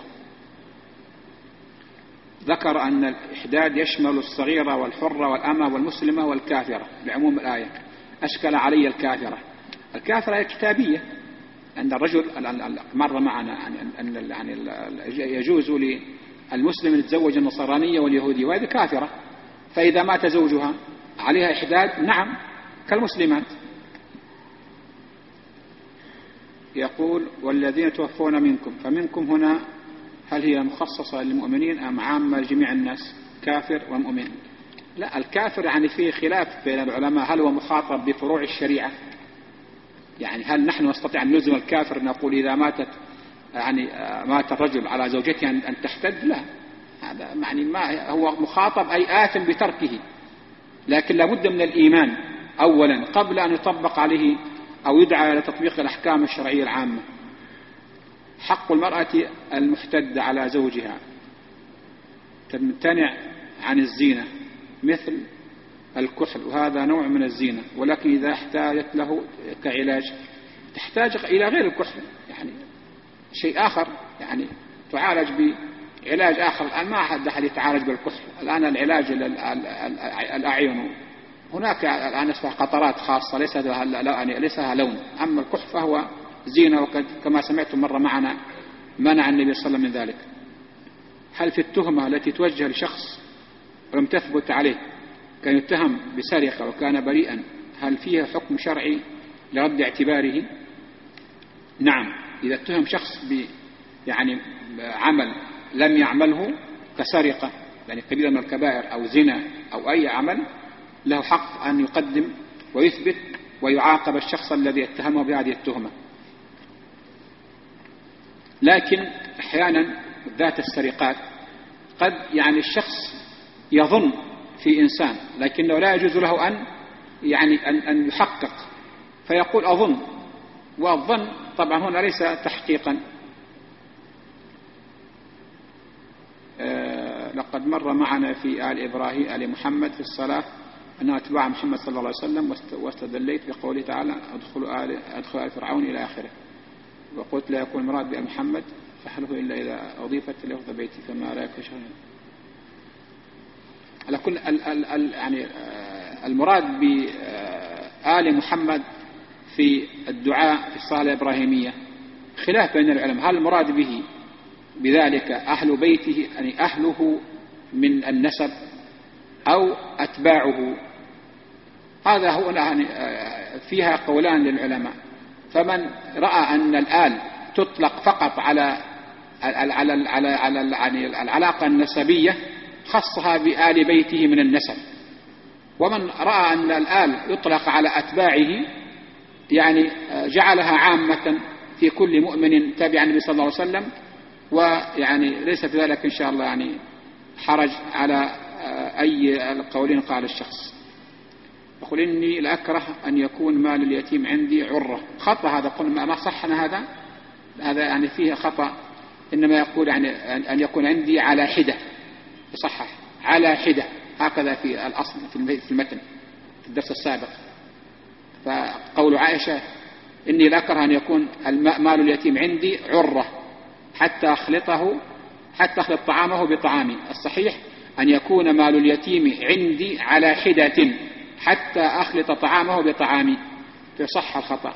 ذكر أن الإحداد يشمل الصغيرة والحرة والأمة والمسلمة والكافرة بعموم الآية. أشكل علي الكافرة كتابية، أن الرجل مر معنا أن يجوز للمسلم أن يتزوج النصرانية واليهودية، وهذه كافرة فإذا مات زوجها عليها إحداد؟ نعم، كالمسلمات. يقول والذين توفون منكم، فمنكم هنا هل هي مخصصة للمؤمنين أم عامة لجميع الناس، كافر ومؤمن؟ لا، الكافر يعني فيه خلاف بين العلماء، هل هو مخاطب بفروع الشريعة؟ يعني هل نحن نستطيع أن نلزم الكافر نقول إذا مات الرجل على زوجته أن تحتد؟ لا، هذا يعني ما هو مخاطب أي آثم بتركه، لكن لابد من الإيمان أولا قبل أن يطبق عليه أو يدعى إلى تطبيق الأحكام الشرعية العامة. حق المرأة المحتدة على زوجها تمتنع عن الزينة مثل الكحل، وهذا نوع من الزينة، ولكن إذا احتاجت له كعلاج تحتاج إلى غير الكحل، يعني شيء آخر، يعني تعالج بعلاج آخر. الآن ما أحد يتعالج بالكحل، الآن العلاج الأعين هناك الآن قطرات خاصة ليس لها لون، أما الكحل فهو زينة، وقد كما سمعتم مرة معنا منع النبي صلى الله عليه وسلم من ذلك. هل في التهمة التي توجه لشخص ولم تثبت عليه كان يتهم بسرقة وكان بريئا، هل فيها حكم شرعي لرد اعتباره؟ نعم، إذا اتهم شخص يعني عمل لم يعمله كسرقة يعني كبيرة من الكبائر أو زنا أو أي عمل، له حق أن يقدم ويثبت ويعاقب الشخص الذي اتهمه بهذه التهمة. لكن أحيانا ذات السرقات قد يعني الشخص يظن في إنسان لكنه لا يجوز له أن يحقق، فيقول أظن، والظن طبعا هنا ليس تحقيقا. لقد مر معنا في آل إبراهيم آل محمد في الصلاة أنها أتباع محمد صلى الله عليه وسلم، واستدليت بقوله تعالى أدخل آل فرعون إلى آخره، وقلت لا يكون المراد بآل محمد فحله إلا إذا أضيفت لأخذ بيتي فما لا يكشف. على كل يعني المراد بآل محمد في الدعاء في الصلاة الإبراهيمية خلاف بين العلماء، هل المراد به بذلك أهل بيته يعني أهله من النسب أو أتباعه؟ هذا هو يعني فيها قولان للعلماء. فمن رأى أن الآل تطلق فقط على العلاقة النسبية خصها بآل بيته من النسب، ومن رأى أن الآل يطلق على أتباعه يعني جعلها عامة في كل مؤمن تابع النبي صلى الله عليه وسلم، ويعني ليس في ذلك إن شاء الله يعني حرج على أي القولين قال الشخص. يقول إني لأكره أن يكون مال اليتيم عندي عرة. خطأ هذا، قلنا ما صحنا هذا يعني فيه خطأ، إنما يقول يعني أن يكون عندي على حدة، يصحح على حدة، هكذا في الأصل في المتن في الدرس السابق. فقول عائشة إني لأكره أن يكون مال اليتيم عندي عرة حتى أخلط طعامه بطعامي. الصحيح أن يكون مال اليتيم عندي على حدة حتى أخلط طعامه بطعامي، فيصح الخطأ.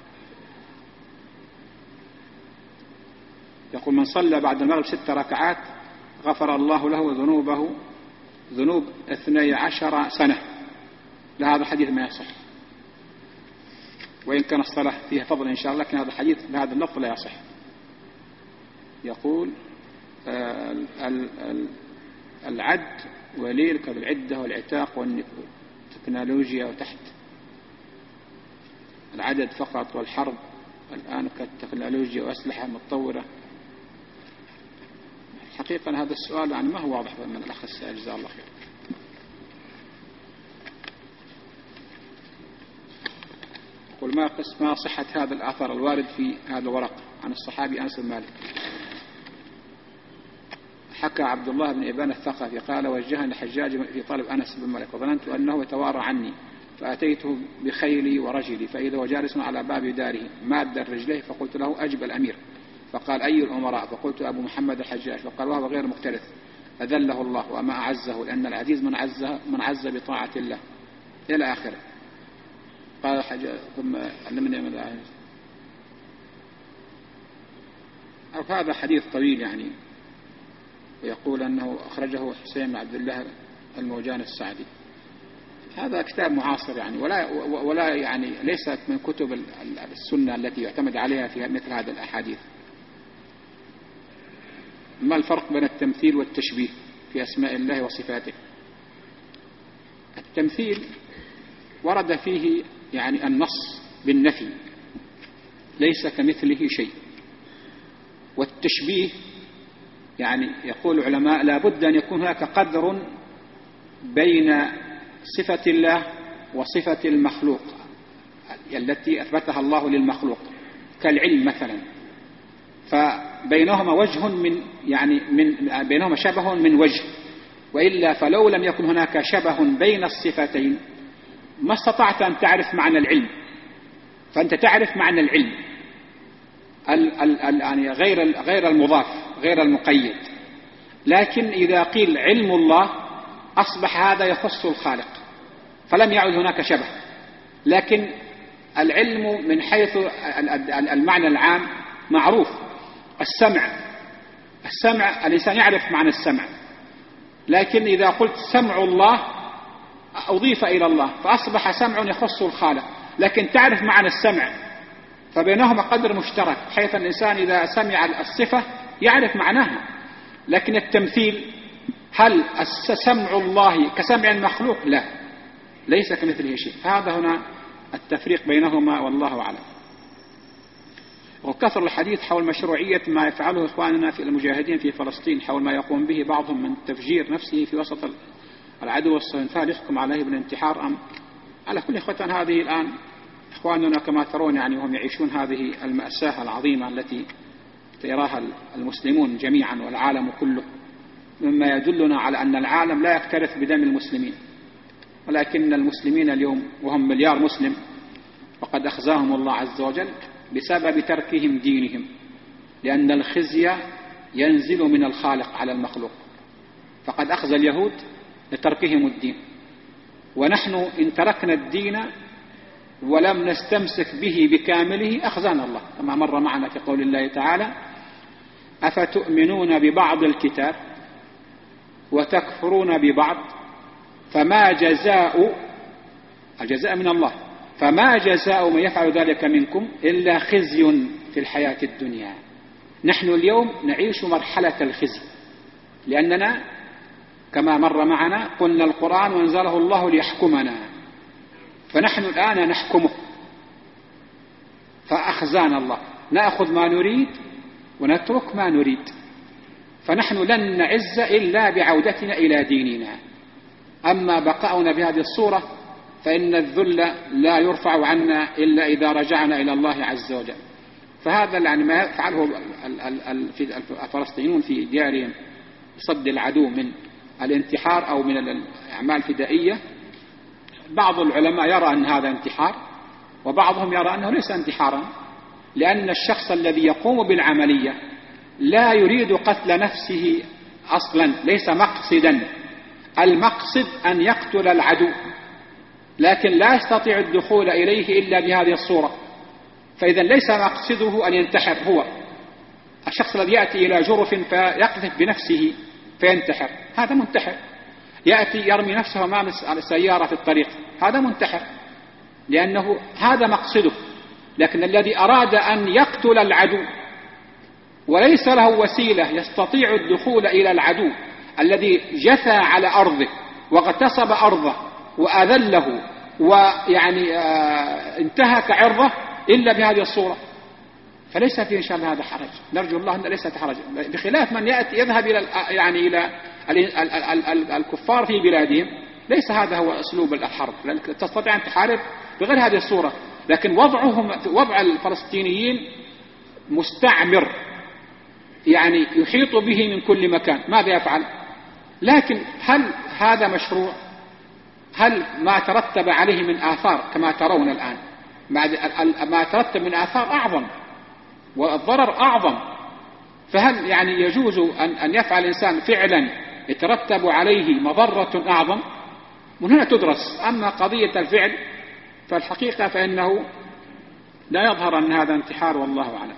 يقول من صلى بعد المغرب 6 ركعات غفر الله له ذنوب 12 سنة. لهذا الحديث ما يصح، وإن كان الصلاة فيها فضل إن شاء الله، لكن هذا الحديث بهذا اللفظ لا يصح. يقول العد وليل كالعدة والعتاق والتكنولوجيا وتحت العدد فقط، والحرب الآن كالتكنولوجيا وأسلحة متطورة. حقيقة هذا السؤال يعني ما هو واضح من الأخ السائل، جزاه الله خير. يقول ما صحة هذا الآثار الوارد في هذا الورق عن الصحابي أنس بن مالك؟ حكى عبد الله بن إبان الثقفي قال وجهني الحجاج في طلب أنس بن مالك، وظننت أنه يتوارى عني، فأتيته بخيلي ورجلي فإذا هو جالس على باب داره ماد رجليه، فقلت له أجب الأمير، فقال أي الأمراء؟ فقلت أبو محمد الحجاج، فقال وهو غير مختلف، أذله الله وما أعزه، لأن العزيز من عز بطاعة الله، إلى آخره. قال الحجاج ثم علمني من العزيز. هذا حديث طويل يعني، ويقول أنه أخرجه حسين بن عبد الله الموجان السعدي. هذا كتاب معاصر يعني ولا يعني ليست من كتب السنة التي يعتمد عليها في مثل هذه الأحاديث. ما الفرق بين التمثيل والتشبيه في أسماء الله وصفاته؟ التمثيل ورد فيه يعني النص بالنفي، ليس كمثله شيء. والتشبيه يعني يقول العلماء لا بد أن يكون هناك قدر بين صفة الله وصفة المخلوق التي أثبتها الله للمخلوق كالعلم مثلا، فبينهما وجه بينهما شبه من وجه، وإلا فلو لم يكن هناك شبه بين الصفتين ما استطعت أن تعرف معنى العلم. فأنت تعرف معنى العلم يعني غير المضاف غير المقيد، لكن إذا قيل علم الله أصبح هذا يخص الخالق فلم يعد هناك شبه. لكن العلم من حيث المعنى العام معروف. السمع الإنسان يعرف معنى السمع، لكن إذا قلت سمع الله أضيف إلى الله فأصبح سمع يخص الخالق، لكن تعرف معنى السمع، فبينهما قدر مشترك حيث الإنسان إذا سمع الصفة يعرف معناها. لكن التمثيل هل سمع الله كسمع المخلوق؟ لا، ليس كمثله شيء. هذا هنا التفريق بينهما والله أعلم. وكثر الحديث حول مشروعية ما يفعله إخواننا في المجاهدين في فلسطين، حول ما يقوم به بعضهم من تفجير نفسه في وسط العدو والصنفال، يحكم عليه بالانتحار أم على كل. إخوة هذه الآن إخواننا كما ترون يعني وهم يعيشون هذه المأساة العظيمة التي يراها المسلمون جميعا والعالم كله، مما يدلنا على أن العالم لا يكترث بدم المسلمين، ولكن المسلمين اليوم وهم مليار مسلم وقد أخزاهم الله عز وجل بسبب تركهم دينهم، لأن الخزي ينزل من الخالق على المخلوق. فقد أخزى اليهود لتركهم الدين، ونحن إن تركنا الدين ولم نستمسك به بكامله أخزانا الله، كما مر معنا في قول الله تعالى أفتؤمنون ببعض الكتاب وتكفرون ببعض فما جزاء الجزاء من الله فما جزاء من يفعل ذلك منكم إلا خزي في الحياة الدنيا. نحن اليوم نعيش مرحلة الخزي، لأننا كما مر معنا قلنا القرآن وانزله الله ليحكمنا، فنحن الآن نحكمه فأخزانا الله، نأخذ ما نريد ونترك ما نريد. فنحن لن نعز إلا بعودتنا إلى ديننا، أما بقاؤنا بهذه الصورة فإن الذل لا يرفع عنا إلا إذا رجعنا إلى الله عز وجل. فهذا يعني ما يفعله الفلسطينيون في ديارهم بصد العدو من الانتحار أو من الأعمال الفدائية، بعض العلماء يرى أن هذا انتحار، وبعضهم يرى أنه ليس انتحارا، لأن الشخص الذي يقوم بالعملية لا يريد قتل نفسه أصلا، ليس مقصدا. المقصد أن يقتل العدو، لكن لا يستطيع الدخول إليه إلا بهذه الصورة. فإذا ليس مقصده أن ينتحر. هو الشخص الذي يأتي إلى جرف فيقذف بنفسه فينتحر، هذا منتحر. يأتي يرمي نفسه أمام السيارة في الطريق، هذا منتحر، لأنه هذا مقصده. لكن الذي أراد أن يقتل العدو وليس له وسيلة يستطيع الدخول إلى العدو الذي جثى على أرضه واغتصب أرضه وأذله ويعني انتهك عرضه إلا بهذه الصورة، فليس فيه إن شاء الله هذا حرج. نرجو الله أن ليس حرج، بخلاف من يذهب إلى الكفار في بلادهم. ليس هذا هو أسلوب الحرب، لأنك تستطيع أن تحارب بغير هذه الصورة. لكن وضع الفلسطينيين مستعمر، يعني يحيط به من كل مكان. ماذا يفعل؟ لكن هل هذا مشروع؟ هل ما ترتب عليه من آثار كما ترون الآن، ما ترتب من آثار أعظم والضرر أعظم، فهل يعني يجوز أن يفعل الإنسان فعلا يترتب عليه مضرة أعظم؟ من هنا تدرس. أما قضية الفعل فالحقيقة فإنه لا يظهر أن هذا انتحار، والله أعلم.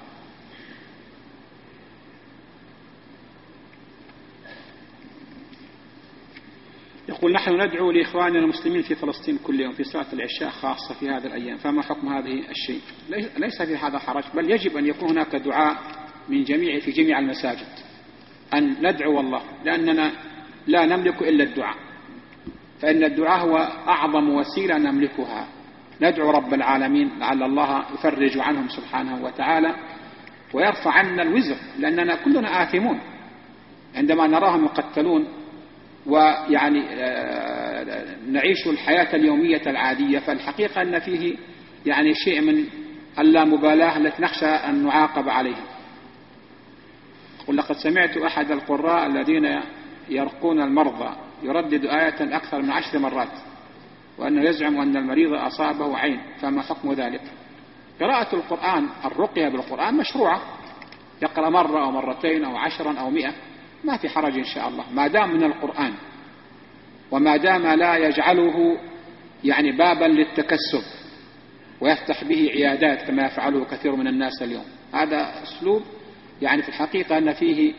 يقول نحن ندعو لإخواننا المسلمين في فلسطين كل يوم في صلاة العشاء خاصة في هذه الأيام، فما حكم هذه الشيء؟ ليس في هذا حرج، بل يجب أن يكون هناك دعاء من في جميع المساجد، أن ندعو الله، لأننا لا نملك إلا الدعاء، فإن الدعاء هو أعظم وسيلة نملكها. ندعو رب العالمين لعل الله يفرج عنهم سبحانه وتعالى ويرفع عنا الوزر، لأننا كلنا آثمون عندما نراهم يقتلون ويعني نعيش الحياة اليومية العادية. فالحقيقة أن فيه يعني شيء من اللامبالاة التي نخشى أن نعاقب عليها. قل لقد سمعت أحد القراء الذين يرقون المرضى يردد آية أكثر من 10 مرات، وأنه يزعم أن المريض أصابه عين، فما حكم ذلك؟ قراءة القرآن، الرقية بالقرآن مشروعة، يقرأ مرة أو مرتين أو 10 أو 100، ما في حرج إن شاء الله، ما دام من القرآن، وما دام لا يجعله يعني بابا للتكسب ويفتح به عيادات كما يفعله كثير من الناس اليوم. هذا أسلوب يعني في الحقيقة أن فيه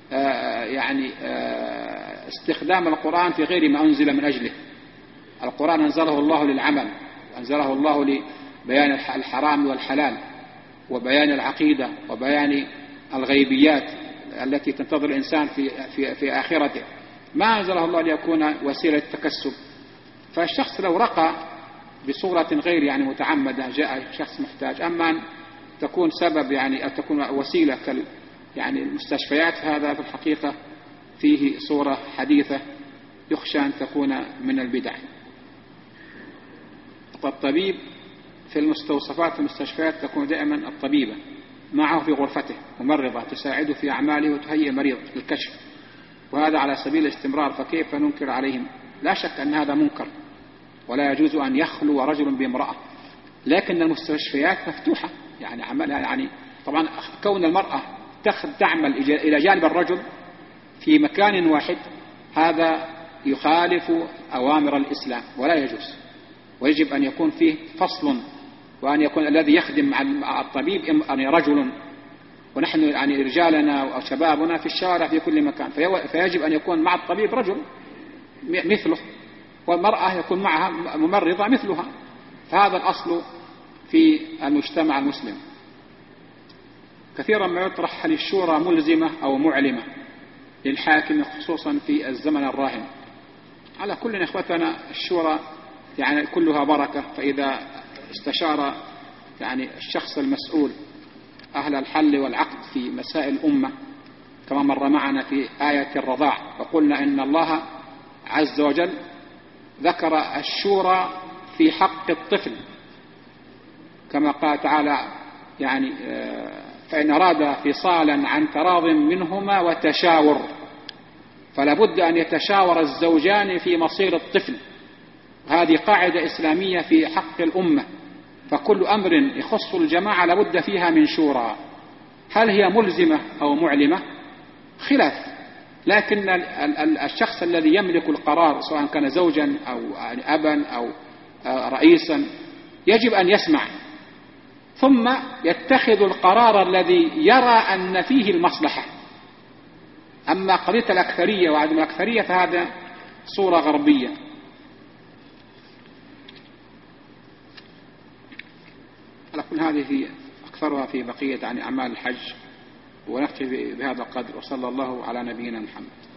استخدام القرآن في غير ما أنزل من أجله. القرآن أنزله الله للعمل، وأنزله الله لبيان الحرام والحلال وبيان العقيدة وبيان الغيبيات التي تنتظر الإنسان في آخرته. ما أنزله الله ليكون وسيلة تكسب. فالشخص لو رقى بصورة غير يعني متعمدة، جاء شخص محتاج، أما أن تكون سبب يعني أو تكون وسيلة يعني المستشفيات، هذا في الحقيقة فيه صورة حديثة يخشى أن تكون من البدع. الطبيب في المستوصفات في المستشفيات تكون دائما الطبيبة معه في غرفته ممرضة تساعده في أعماله وتهيئ مريض للكشف، وهذا على سبيل الاستمرار، فكيف ننكر عليهم؟ لا شك أن هذا منكر، ولا يجوز أن يخلو رجل بامرأة، لكن المستشفيات مفتوحة يعني عملها يعني طبعا كون المرأة تعمل إلى جانب الرجل في مكان واحد هذا يخالف أوامر الإسلام ولا يجوز، ويجب أن يكون فيه فصل، وأن يكون الذي يخدم مع الطبيب أن رجل، ونحن يعني رجالنا وشبابنا في الشارع في كل مكان، فيجب أن يكون مع الطبيب رجل مثله، والمرأة يكون معها ممرضة مثلها. فهذا الأصل في المجتمع المسلم. كثيرا ما يطرح هل الشورى ملزمة أو معلمة للحاكم خصوصا في الزمن الراهن. على كل إخوتنا الشورى يعني كلها بركة، فإذا استشار يعني الشخص المسؤول أهل الحل والعقد في مسائل الأمة كما مر معنا في آية الرضاع، وقلنا إن الله عز وجل ذكر الشورى في حق الطفل كما قال تعالى يعني فإن أراد فصالا عن تراض منهما وتشاور، فلا بد أن يتشاور الزوجان في مصير الطفل. هذه قاعدة إسلامية في حق الأمة، فكل أمر يخص الجماعة لابد فيها من شورى. هل هي ملزمة أو معلمة؟ خلاف، لكن الشخص الذي يملك القرار سواء كان زوجا أو أبا أو رئيسا يجب أن يسمع ثم يتخذ القرار الذي يرى أن فيه المصلحة. أما قضية الأكثرية وعدم الأكثرية فهذا صورة غربية. على كل هذه أكثرها في بقية عن أعمال الحج، ونكتفي بهذا القدر، وصلى الله على نبينا محمد.